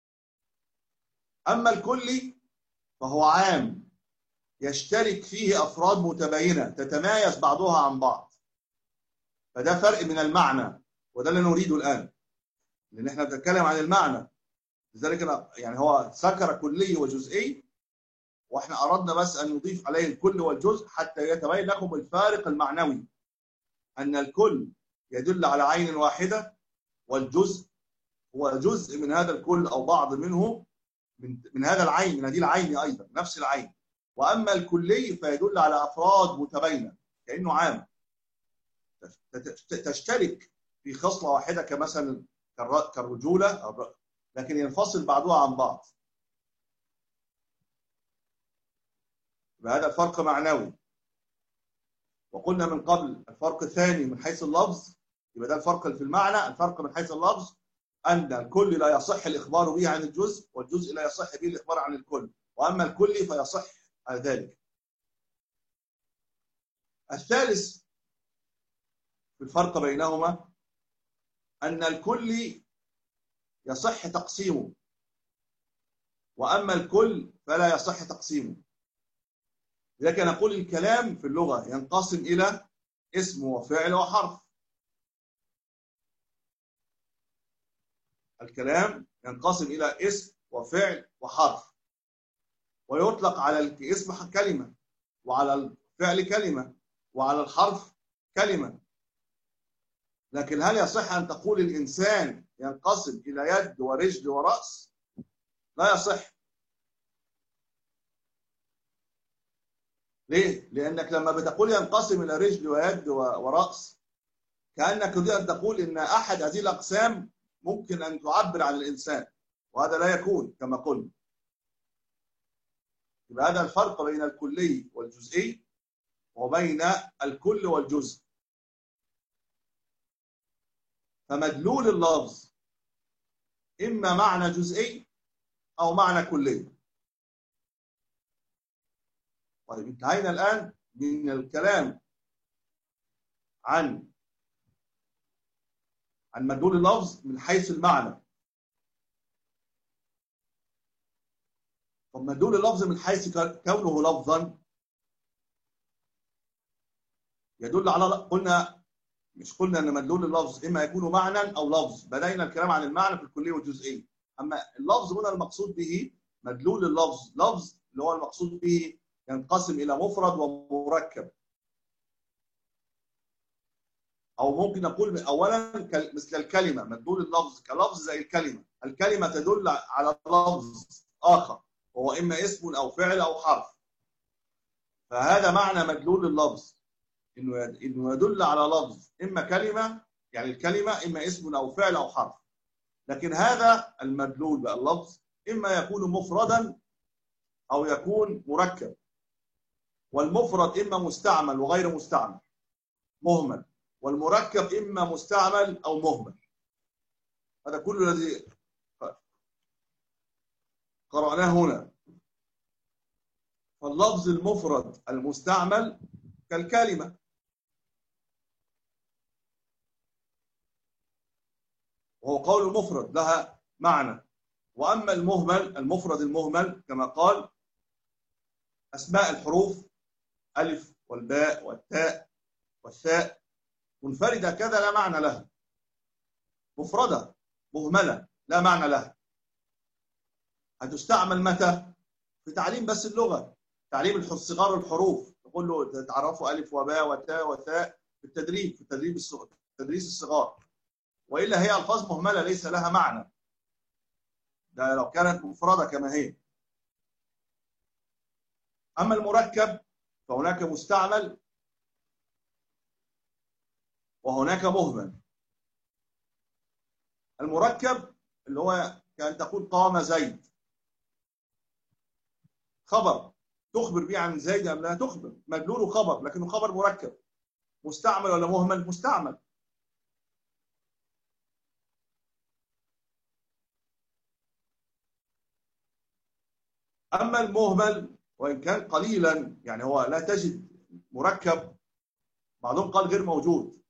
أما الكلي فهو عام يشترك فيه أفراد متباينة تتمايز بعضها عن بعض. فده فرق من المعنى، وده اللي نريده الآن، لأن احنا بنتكلم عن المعنى. لذلك أنا يعني هو ذكر كلي وجزئي، واحنا أردنا بس أن نضيف عليه الكل والجزء حتى يتبين لكم الفارق المعنوي، أن الكل يدل على عين واحدة، والجزء هو جزء من هذا الكل أو بعض منه، من من هذا العين، من هذه العين أيضا نفس العين. وأما الكلي فيدل على أفراد متباينة كأنه عام تشترك في خصلة واحدة، كمثلا كالرجولة، لكن ينفصل بعضها عن بعض. هذا فرق معنوي. وقلنا من قبل الفرق الثاني من حيث اللفظ، يبقى ده الفرق في المعنى. الفرق من حيث اللفظ أن الكل لا يصح الإخبار به عن الجزء، والجزء لا يصح به الإخبار عن الكل، وأما الكل فيصح على ذلك. الثالث في الفرق بينهما أن الكل يصح تقسيمه، وأما الكل فلا يصح تقسيمه. لذلك نقول الكلام في اللغة ينقسم إلى اسم وفعل وحرف. الكلام ينقسم إلى اسم وفعل وحرف، ويطلق على الاسم كلمة، وعلى الفعل كلمة، وعلى الحرف كلمة. لكن هل يصح أن تقول الإنسان ينقسم إلى يد ورجل ورأس؟ لا يصح. ليه؟ لأنك لما بتقول ينقسم إلى رجل ويد ورأس، كأنك تريد أن تقول إن أحد هذه الأقسام ممكن أن تعبر عن الإنسان، وهذا لا يكون كما قلنا. يبقى هذا الفرق بين الكلي والجزئي وبين الكل والجزء. فمدلول اللفظ إما معنى جزئي أو معنى كلي. طيب انتهينا الآن من الكلام عن عن مدلول اللفظ من حيث المعنى. طب مدلول اللفظ من حيث كونه لفظا يدل على، قلنا مش قلنا ان مدلول اللفظ اما يكون معنى او لفظ، بدأنا الكلام عن المعنى في الكلي والجزئي. اما اللفظ هنا المقصود به مدلول اللفظ، لفظ اللي هو المقصود به ينقسم الى مفرد ومركب. او ممكن نقول اولا مثل الكلمه، مدلول اللفظ كلفظ زي الكلمه. الكلمه تدل على لفظ اخر وهو اما اسم او فعل او حرف. فهذا معنى مدلول اللفظ، انه انه يدل على لفظ اما كلمه، يعني الكلمه اما اسم او فعل او حرف. لكن هذا المدلول بقى اللفظ اما يكون مفردا او يكون مركب. والمفرد اما مستعمل وغير مستعمل مهمل، والمركب اما مستعمل او مهمل. هذا كل الذي قرأناه هنا. فاللفظ المفرد المستعمل كالكلمة، وهو قول مفرد لها معنى. وأما المهمل، المفرد المهمل كما قال أسماء الحروف ألف والباء والتاء والثاء منفردة كذا لا معنى لها، مفردة مهملة لا معنى لها. هتستعمل متى؟ في تعليم بس اللغة، تعليم صغار الحروف، تقول له تعرفوا ألف وباء وتاء وثاء في التدريب، في التدريب تدريس الصغار. وإلا هي ألفاظ مهملة ليس لها معنى، ده لو كانت مفردة كما هي. أما المركب فهناك مستعمل وهناك مهمل. المركب اللي هو كأن تقول قام زيد، خبر تخبر به عن زيد أم لا تخبر، مدلوله خبر لكنه خبر مركب. مستعمل ولا مهمل؟ مستعمل. أما المهمل وإن كان قليلا، يعني هو لا تجد مركب، بعضهم قال غير موجود،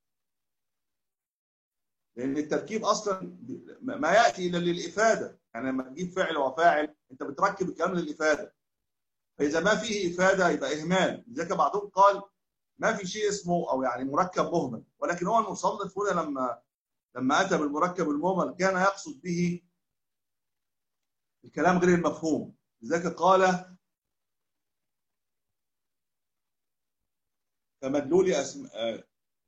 لأن التركيب أصلا ما يأتي إلا للإفادة. يعني لما تجيب فعل وفاعل أنت بتركب الكلام للإفادة، فإذا ما فيه إفادة يبقى إهمال. لذلك بعضهم قال ما في شيء اسمه أو يعني مركب مهمل، ولكن هو المصنف هنا لما لما أتى بالمركب المهمل كان يقصد به الكلام غير المفهوم. لذلك قال كمدلول أسماء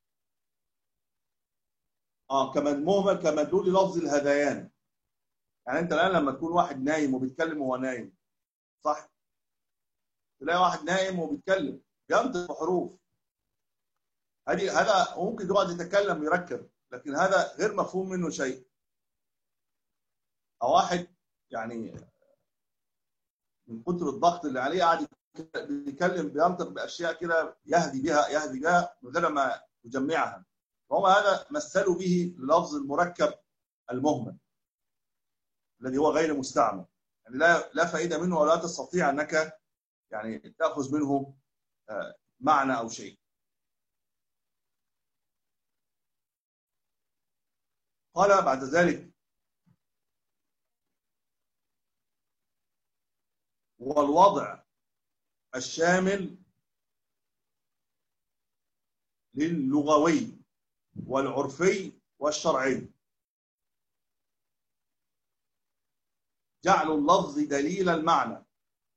اه كمن مهمل كمدلول لفظ الهذيان. يعني انت الان لما تكون واحد نايم وبيتكلم وهو نايم، صح؟ تلاقي واحد نايم وبيتكلم بينطق بحروف، هذه هذا ممكن يقعد يتكلم ويركب، لكن هذا غير مفهوم منه شيء. أو واحد يعني من كتر الضغط اللي عليه قاعد بيتكلم بينطق باشياء كده يهدي بها يهدي بها من غير ما يجمعها، فهو هذا مثلوا به للفظ المركب المهمل الذي هو غير مستعمل، يعني لا لا فائده منه ولا تستطيع انك يعني تاخذ منه معنى او شيء. قال بعد ذلك: والوضع الشامل للغوي والعرفي والشرعي جعل اللفظ دليل المعنى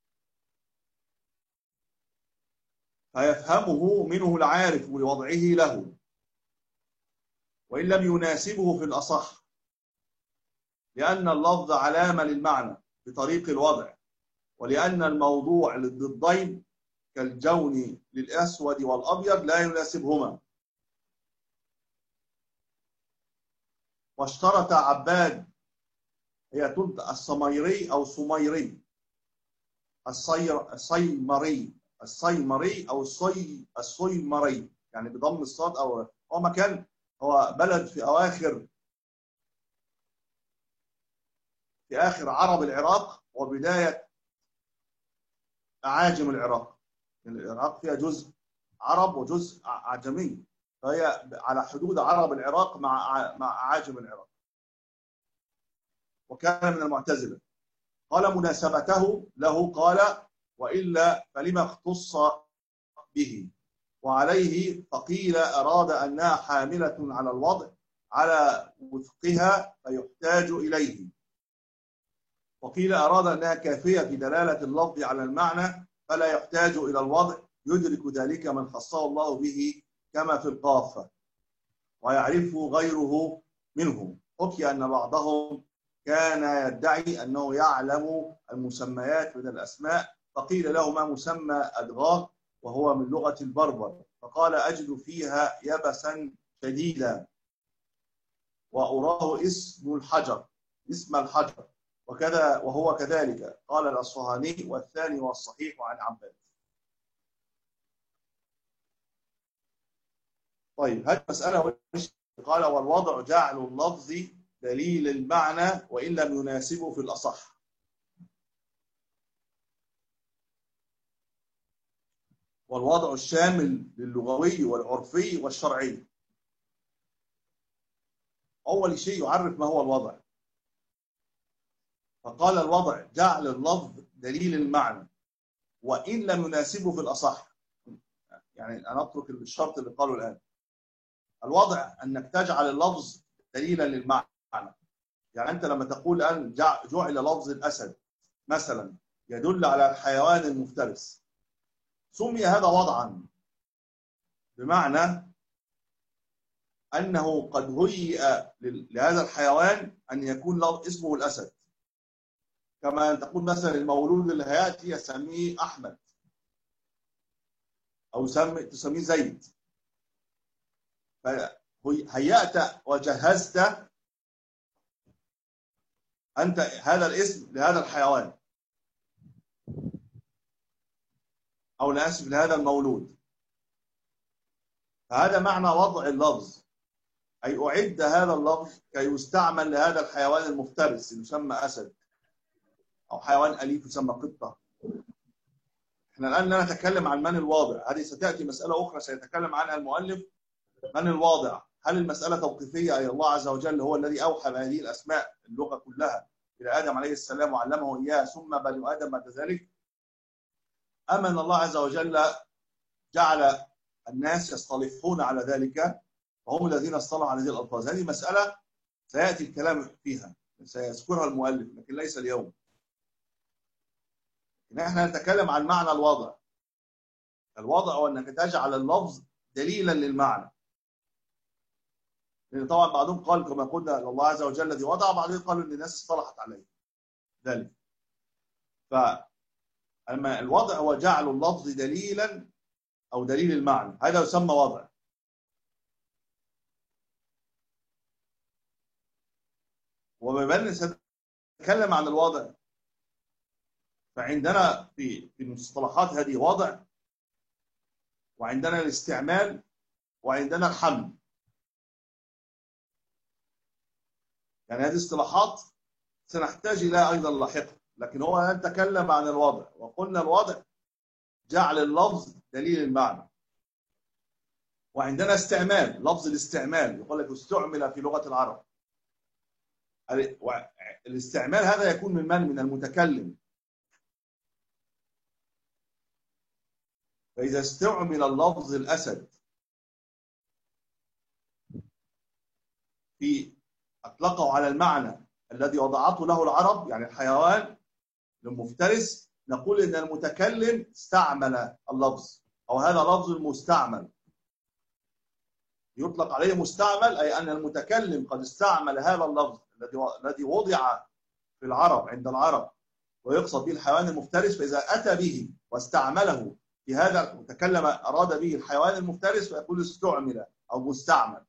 فيفهمه منه العارف لوضعه له، وإن لم يناسبه في الأصح، لأن اللفظ علامة للمعنى بطريق الوضع، ولأن الموضوع للضدين كالجون للأسود والأبيض لا يناسبهما. واشترط عباد هي تنطق الصميري أو الصميري الصير الصيمري الصيمري أو الصي الصيمري، يعني بضم الصاد، أو هو مكان، هو بلد في أواخر في آخر عرب العراق وبداية أعاجم العراق. يعني العراق فيها جزء عرب وجزء أعجمي، فهي على حدود عرب العراق مع مع أعاجم العراق، وكان من المعتزلة. قال مناسبته له، قال: وإلا فلما اختص به، وعليه فقيل أراد أنها حاملة على الوضع على وفقها فيحتاج إليه، وقيل أراد أنها كافية في دلالة اللفظ على المعنى فلا يحتاج إلى الوضع، يدرك ذلك من خصه الله به كما في القافة ويعرفه غيره منه. حكي أن بعضهم كان يدعي أنه يعلم المسميات من الأسماء، فقيل له: ما مسمى أدغاغ؟ وهو من لغة البربر، فقال: أجد فيها يبسا شديدا وأراه اسم الحجر اسم الحجر وكذا، وهو كذلك. قال الأصفهاني: والثاني والصحيح عن عباد. طيب، هذه مسألة. قال: والوضع جعل اللفظ دليل المعنى وإن لم يناسبه في الأصح. والوضع الشامل للغوي والعرفي والشرعي. أول شيء يعرف ما هو الوضع، فقال: الوضع جعل اللفظ دليل المعنى وإن لم يناسبه في الأصح. يعني أنا أترك الشرط اللي قاله الآن. الوضع أنك تجعل اللفظ دليلا للمعنى. يعني أنت لما تقول الآن جعل لفظ الأسد مثلا يدل على الحيوان المفترس، سمي هذا وضعا بمعنى أنه قد هيئ لهذا الحيوان أن يكون اسمه الأسد، كما أن تقول مثلا المولود اللي هيأتي يسميه أحمد أو تسميه زيد، فهيأت وجهزت أنت هذا الاسم لهذا الحيوان، أو لأسف لهذا المولود. فهذا معنى وضع اللفظ، أي أعد هذا اللفظ كي يستعمل لهذا الحيوان المفترس يسمى أسد، أو حيوان أليف يسمى قطة. إحنا الآن لا نتكلم عن من الواضع، هذه ستأتي مسألة أخرى سيتكلم عنها المؤلف. من الواضع؟ هل المسألة توقيفية، أي الله عز وجل هو الذي أوحى بهذه الأسماء اللغة كلها إلى آدم عليه السلام وعلمه إياها ثم بني آدم بعد ذلك؟ أم أن الله عز وجل جعل الناس يصطلحون على ذلك وهم الذين اصطلحوا على هذه الألفاظ؟ هذه مسألة سيأتي الكلام فيها، سيذكرها المؤلف لكن ليس اليوم. نحن نتكلم عن معنى الوضع. الوضع هو أنك تجعل اللفظ دليلا للمعنى، لأن طبعا بعضهم قال كما قلنا الله عز وجل الذي وضع، بعضهم قالوا أن الناس اصطلحت عليه ذلك. فأما الوضع هو جعل اللفظ دليلا أو دليل المعنى، هذا يسمى وضع. وبيبان نتكلم عن الوضع، فعندنا في في المصطلحات هذه وضع، وعندنا الاستعمال، وعندنا الحمل. يعني هذه اصطلاحات سنحتاج إليها أيضا لاحقا، لكن هو نتكلم عن الوضع، وقلنا الوضع جعل اللفظ دليل المعنى. وعندنا استعمال، لفظ الاستعمال يقول لك استعمل في لغة العرب. الاستعمال هذا يكون من من؟ من المتكلم. فإذا استعمل اللفظ الأسد في أطلقه على المعنى الذي وضعته له العرب، يعني الحيوان المفترس، نقول إن المتكلم استعمل اللفظ، أو هذا لفظ المستعمل. يطلق عليه مستعمل، أي أن المتكلم قد استعمل هذا اللفظ الذي الذي وضع في العرب عند العرب، ويقصد به الحيوان المفترس. فإذا أتى به واستعمله في هذا المتكلم أراد به الحيوان المفترس، فيقول استعمل أو مستعمل.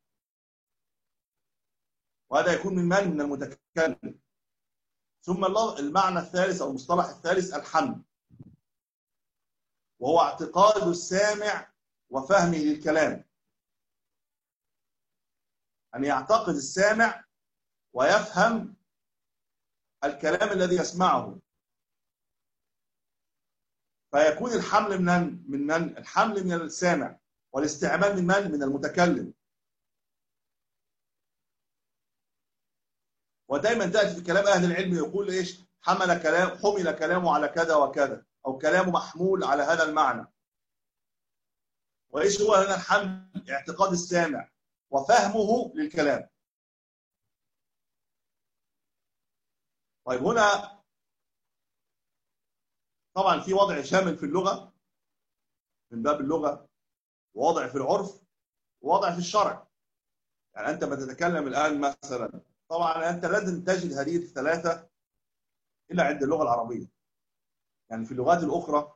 وهذا يكون من من؟ من المتكلم. ثم المعنى الثالث أو المصطلح الثالث الحمل، وهو اعتقاد السامع وفهمه للكلام. أن يعتقد السامع ويفهم الكلام الذي يسمعه، فيكون الحمل من من؟ من من؟ الحمل من السامع، والاستعمال من من؟ من المتكلم. ودايما تأتي في كلام أهل العلم يقول إيش؟ حمل كلام حمل كلامه على كذا وكذا، أو كلامه محمول على هذا المعنى. وإيش هو هنا الحمل؟ اعتقاد السامع وفهمه للكلام. طيب هنا طبعا في وضع شامل في اللغة من باب اللغة، ووضع في العرف، ووضع في الشرع. يعني أنت ما تتكلم الآن مثلا، طبعا أنت لازم تجد هذه الثلاثة إلا عند اللغة العربية. يعني في اللغات الأخرى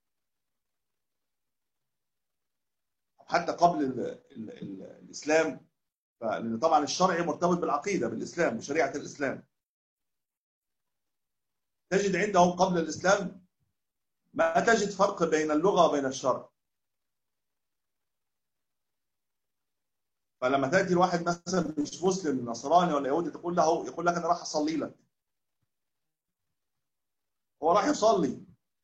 حتى قبل ال ال ال الإسلام، لأن طبعا الشرع مرتبط بالعقيدة بالإسلام وشريعة الإسلام، تجد عندهم قبل الإسلام ما تجد فرق بين اللغة وبين الشرع. فلما تأتي الواحد مثلا مش مسلم نصراني ولا يهودي، تقول له يقول لك أنا راح أصلي لك، هو راح يصلي.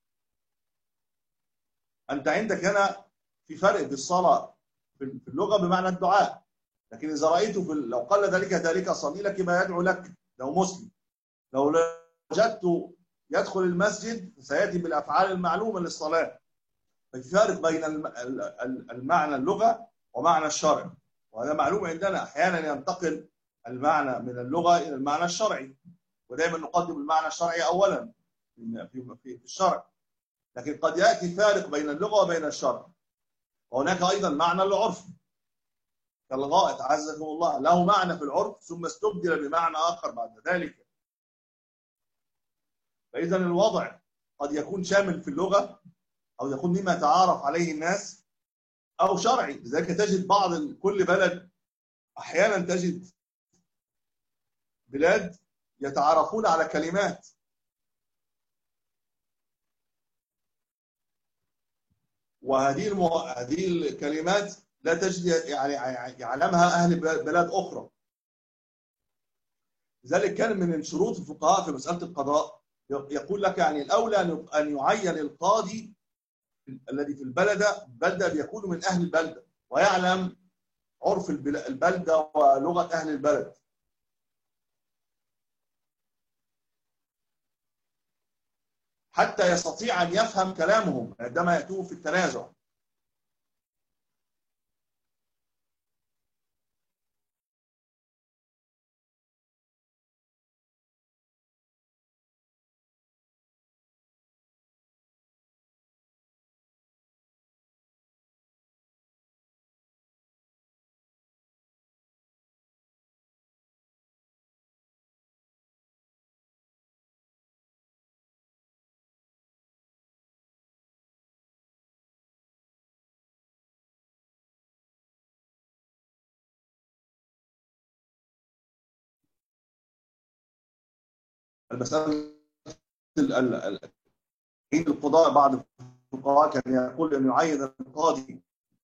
أنت عندك هنا في فرق في الصلاة في اللغة بمعنى الدعاء، لكن إذا رأيته في لو قال ذلك ذلك أصلي لك يبقى يدعو لك لو مسلم. لو وجدته يدخل المسجد سيأتي بالأفعال المعلومة للصلاة. ففي فرق بين المعنى اللغة ومعنى الشرع، وهذا معلوم عندنا. أحيانا ينتقل المعنى من اللغة إلى المعنى الشرعي، ودائما نقدم المعنى الشرعي أولا في في الشرع، لكن قد يأتي فارق بين اللغة وبين الشرع. وهناك أيضا معنى العرف كالغائط عزكم الله، له معنى في العرف ثم استبدل بمعنى آخر بعد ذلك. فإذا الوضع قد يكون شامل في اللغة، أو يكون مما تعارف عليه الناس، أو شرعي. لذلك تجد بعض كل بلد أحيانا تجد بلاد يتعارفون على كلمات، وهذه المو... هذه الكلمات لا تجد يعني يعلمها أهل بلاد أخرى. لذلك كان من شروط الفقهاء في مسألة القضاء يقول لك يعني الأولى أن يعين القاضي الذي في البلدة بلدة بيكون من أهل البلدة، ويعلم عرف البلدة ولغة أهل البلد، حتى يستطيع أن يفهم كلامهم عندما يأتوا في التنازع. المسألة القضاء، بعض الفقهاء كان يقول أن يعين القاضي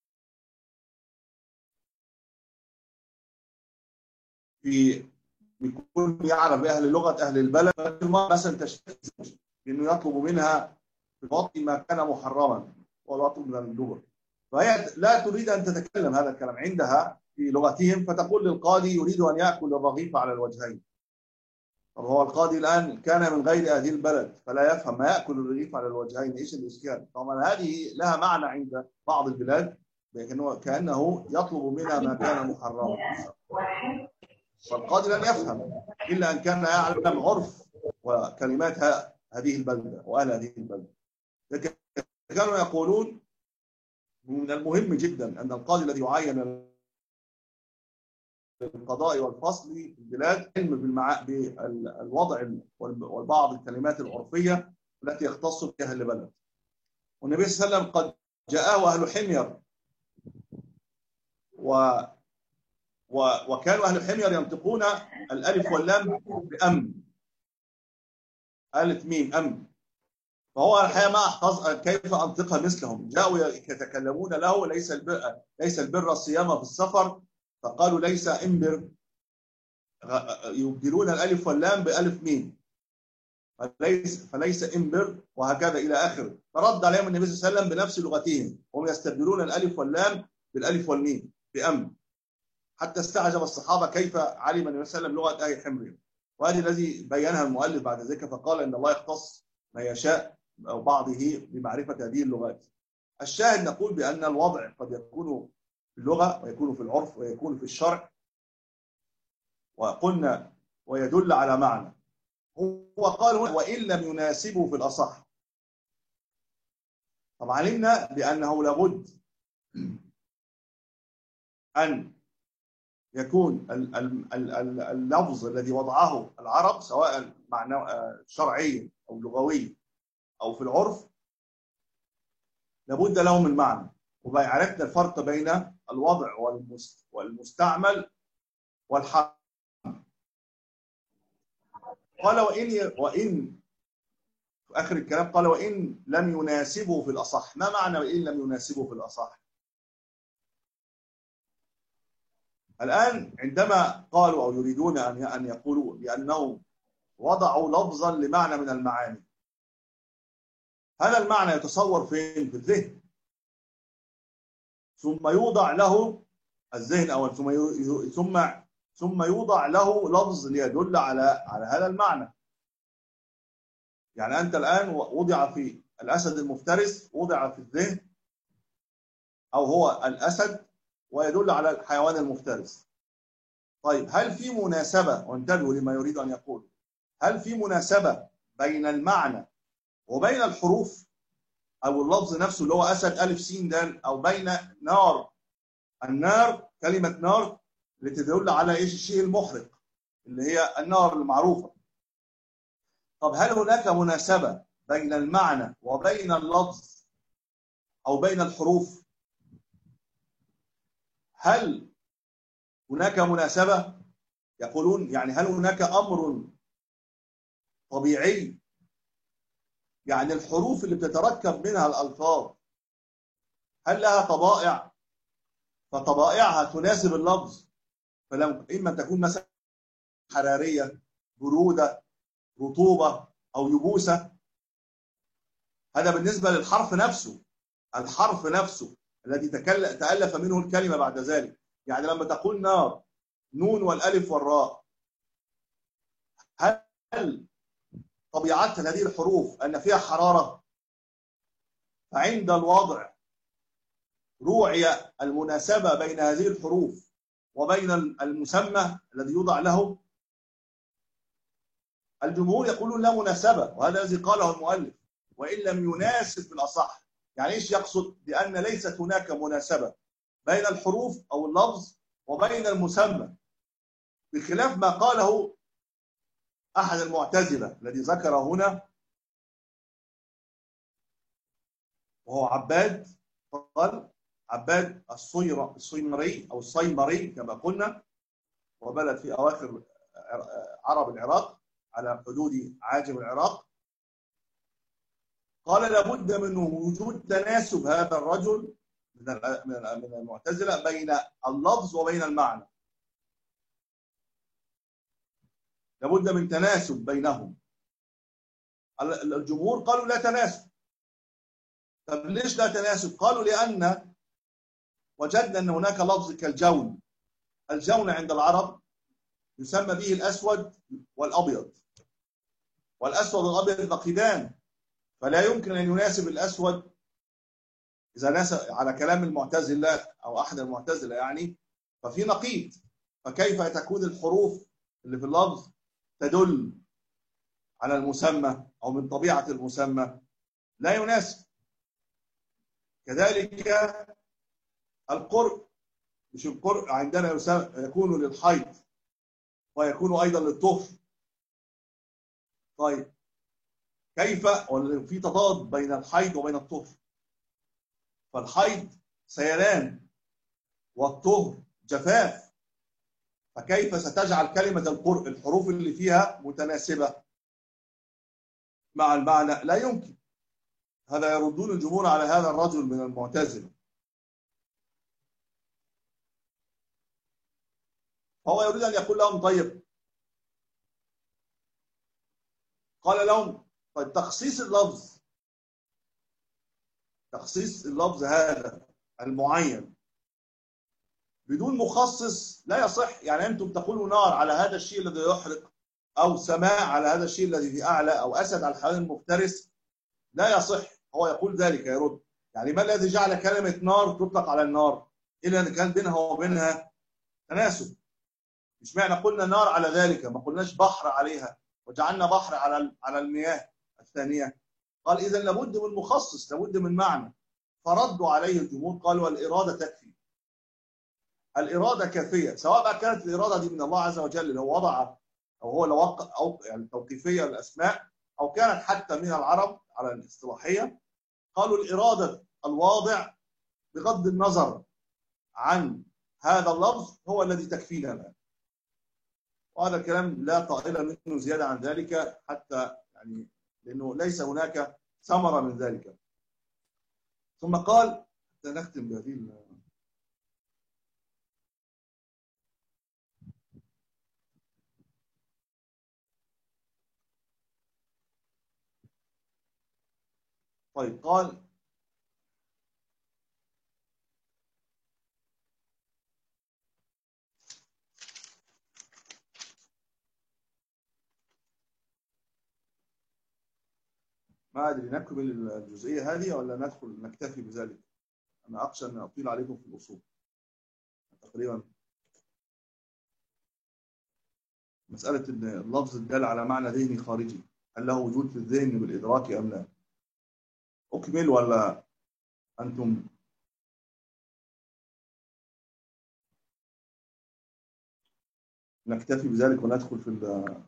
في يكون يعرف بأهل اللغة أهل البلد، مثلا تشتري إنه يطلب منها في الوطن ما كان محرما والوطن من الدبر، فهي لا تريد أن تتكلم هذا الكلام عندها في لغتهم، فتقول للقاضي يريد أن يأكل الرغيف على الوجهين. طب هو القاضي الآن كان من غير هذه البلد فلا يفهم ما يأكل الرغيف على الوجهين، إيش الإشكال؟ طبعا هذه لها معنى عند بعض البلاد، لكنه كأنه يطلب منها ما كان محرما، فالقاضي لن يفهم إلا أن كان يعلم عرف وكلمات هذه البلدة وأهل هذه البلدة. لكن كانوا يقولون من المهم جدا أن القاضي الذي يعين القضاء والفصل في البلاد علم بالمع... بالوضع وبعض الكلمات العرفية التي يختص بها أهل البلد. والنبي صلى الله عليه وسلم قد جاءه أهل حمير و... و... وكانوا أهل حمير ينطقون الألف واللام بأم، ألف ميم أم، فهو الحقيقة ما أحفظ كيف أنطقها مثلهم. جاءوا يتكلمون له ليس البر ليس البر الصيام في السفر، فقالوا ليس إمبر، يبدلون الألف واللام بألف ميم، فليس فليس إمبر، وهكذا إلى آخره. فرد عليهم النبي صلى الله عليه وسلم بنفس لغتهم، هم يستبدلون الألف واللام بالألف والميم بأم، حتى استعجب الصحابة كيف علم النبي صلى الله عليه وسلم لغة أهل حمير. وهذه الذي بينها المؤلف بعد ذلك، فقال إن الله يختص ما يشاء أو بعضه بمعرفة هذه اللغات. الشاهد نقول بأن الوضع قد يكون في اللغة ويكون في العرف ويكون في الشرع، وقلنا ويدل على معنى. هو قال وإن لم يناسبه في الأصح. طبعا علمنا بأنه لابد أن يكون اللفظ الذي وضعه العرب سواء معنى شرعي أو لغوي أو في العرف لابد له من معنى. وعرفنا الفرق بين الوضع والمستعمل والحرف. قال وإن وإن في آخر الكلام قال وإن لم يناسبه في الأصح. ما معنى وإن لم يناسبه في الأصح؟ الآن عندما قالوا أو يريدون أن أن يقولوا بأنهم وضعوا لفظا لمعنى من المعاني، هذا المعنى يتصور فين؟ في الذهن، ثم يوضع له الذهن أو ثم ثم ثم يوضع له لفظ ليدل على على هذا المعنى. يعني أنت الآن وضع في الأسد المفترس وضع في الذهن، أو هو الأسد ويدل على الحيوان المفترس. طيب هل في مناسبة، وانتبهوا لما يريد أن يقول، هل في مناسبة بين المعنى وبين الحروف أو اللفظ نفسه اللي هو أسد ألف سين دال، أو بين نار، النار كلمة نار اللي تدل على إيش؟ الشيء المحرق اللي هي النار المعروفة. طب هل هناك مناسبة بين المعنى وبين اللفظ أو بين الحروف؟ هل هناك مناسبة؟ يقولون يعني هل هناك أمر طبيعي؟ يعني الحروف اللي بتتركب منها الألفاظ هل لها طبائع؟ فطبائعها تناسب اللفظ، فلما إما تكون مثلا حرارية، برودة، رطوبة، أو يبوسة. هذا بالنسبة للحرف نفسه، الحرف نفسه الذي تألف منه الكلمة بعد ذلك. يعني لما تقول نار، نون والألف والراء، هل طبيعة هذه الحروف أن فيها حرارة؟ فعند الوضع روعي المناسبة بين هذه الحروف وبين المسمى الذي يوضع له. الجمهور يقولون لا مناسبة، وهذا الذي قاله المؤلف وإن لم يناسب في الأصح. يعني إيش يقصد؟ بأن ليست هناك مناسبة بين الحروف أو اللفظ وبين المسمى، بخلاف ما قاله أحد المعتزلة الذي ذكر هنا وهو عباد، قال عباد الصيمري أو الصيمري كما قلنا، وبلد في أواخر عرب العراق على حدود عاجم العراق. قال لابد من وجود تناسب هذا الرجل من من المعتزلة بين اللفظ وبين المعنى، لابد من تناسب بينهم. الجمهور قالوا لا تناسب. طب ليش لا تناسب؟ قالوا لأن وجدنا أن هناك لفظ كالجون. الجون عند العرب يسمى به الأسود والأبيض، والأسود والأبيض نقيضان، فلا يمكن أن يناسب الأسود إذا ناسب على كلام المعتزلة أو أحد المعتزلة يعني، ففي نقيض، فكيف تكون الحروف اللي في اللفظ تدل على المسمى أو من طبيعة المسمى؟ لا يناسب. كذلك القرء، مش القرء عندنا يكون للحيض ويكون أيضا للطهر. طيب كيف في تضاد بين الحيض وبين الطهر؟ فالحيض سيلان والطهر جفاف، فكيف ستجعل كلمة القرء الحروف اللي فيها متناسبة مع المعنى؟ لا يمكن. هذا يردون الجمهور على هذا الرجل من المعتزلة. هو يريد أن يقول لهم طيب، قال لهم طيب تخصيص اللفظ، تخصيص اللفظ هذا المعين بدون مخصص لا يصح. يعني أنتم تقولوا نار على هذا الشيء الذي يحرق، أو سماء على هذا الشيء الذي في أعلى، أو أسد على الحيوان المفترس، لا يصح. هو يقول ذلك يرد، يعني ما الذي جعل كلمة نار تطلق على النار إلا أن كان بينها وبينها تناسب؟ مش معنى قلنا نار على ذلك ما قلناش بحر عليها وجعلنا بحر على على المياه الثانية. قال إذا لابد من مخصص، لابد من معنى. فردوا عليه الجمهور قالوا الإرادة تكفي، الإرادة كافية، سواء بقى كانت الإرادة دي من الله عز وجل اللي هو وضع أو هو اللي وقع أو يعني توقيفية للأسماء، أو كانت حتى من العرب على الاصطلاحية. قالوا الإرادة الواضع بغض النظر عن هذا اللفظ هو الذي تكفينا الآن. وهذا الكلام لا طائل منه زيادة عن ذلك، حتى يعني لأنه ليس هناك ثمرة من ذلك. ثم قال، حتى نختم بهذه طيب قال ما أدري نكمل الجزئية هذه ولا ندخل نكتفي بذلك؟ أنا أخشى أن أطيل عليكم في الأصول. تقريبا مسألة اللفظ الدال على معنى ذهني خارجي، هل له وجود في الذهن بالإدراك أم لا؟ أكمل ولا أنتم؟ نكتفي بذلك وندخل في ال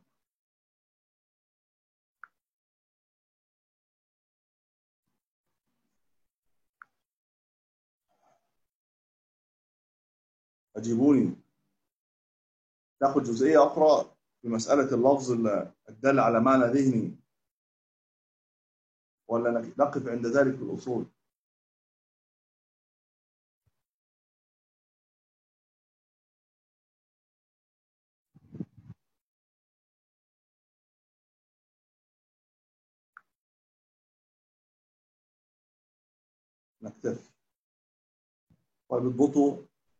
أجيبوني. ناخذ جزئية أخرى في مسألة اللفظ الدال على معنى ذهني، ولا نقف عند ذلك في الأصول؟ نكتفي. طيب اضبطوا،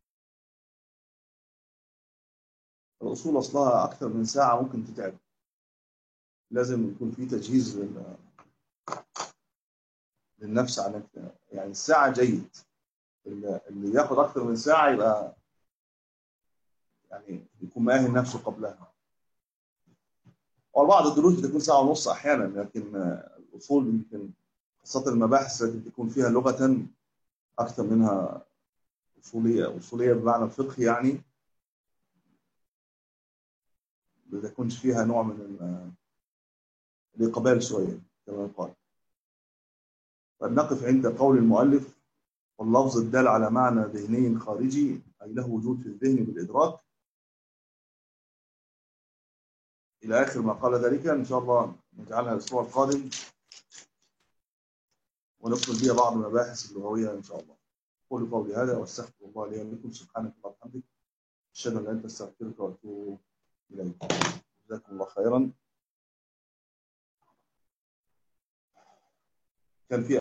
الأصول أصلها أكثر من ساعة ممكن تتعب، لازم يكون في تجهيز لل... للنفس على يعني الساعة جيد، اللي ياخد أكثر من ساعة يبقى يعني يكون مؤهل نفسه قبلها. وبعض الدروس بتكون ساعة ونص أحيانا، لكن الأصول يمكن خاصة المباحث التي تكون فيها لغة أكثر منها أصولية، أصولية بمعنى الفقه يعني، ما يكونش فيها نوع من الإقبال شوية كما يقال. فنقف عند قول المؤلف واللفظ الدال على معنى ذهني خارجي أي له وجود في الذهن بالإدراك. إلى آخر ما قال ذلك إن شاء الله نجعلها الأسبوع القادم ونكمل بها بعض المباحث اللغوية إن شاء الله. أقول قولي هذا وأستغفر الله لي ولكم. سبحانك اللهم وبحمدك أشهد أن لا إله إلا أنت أستغفرك وأتوب إليك. جزاكم الله خيرا. كان في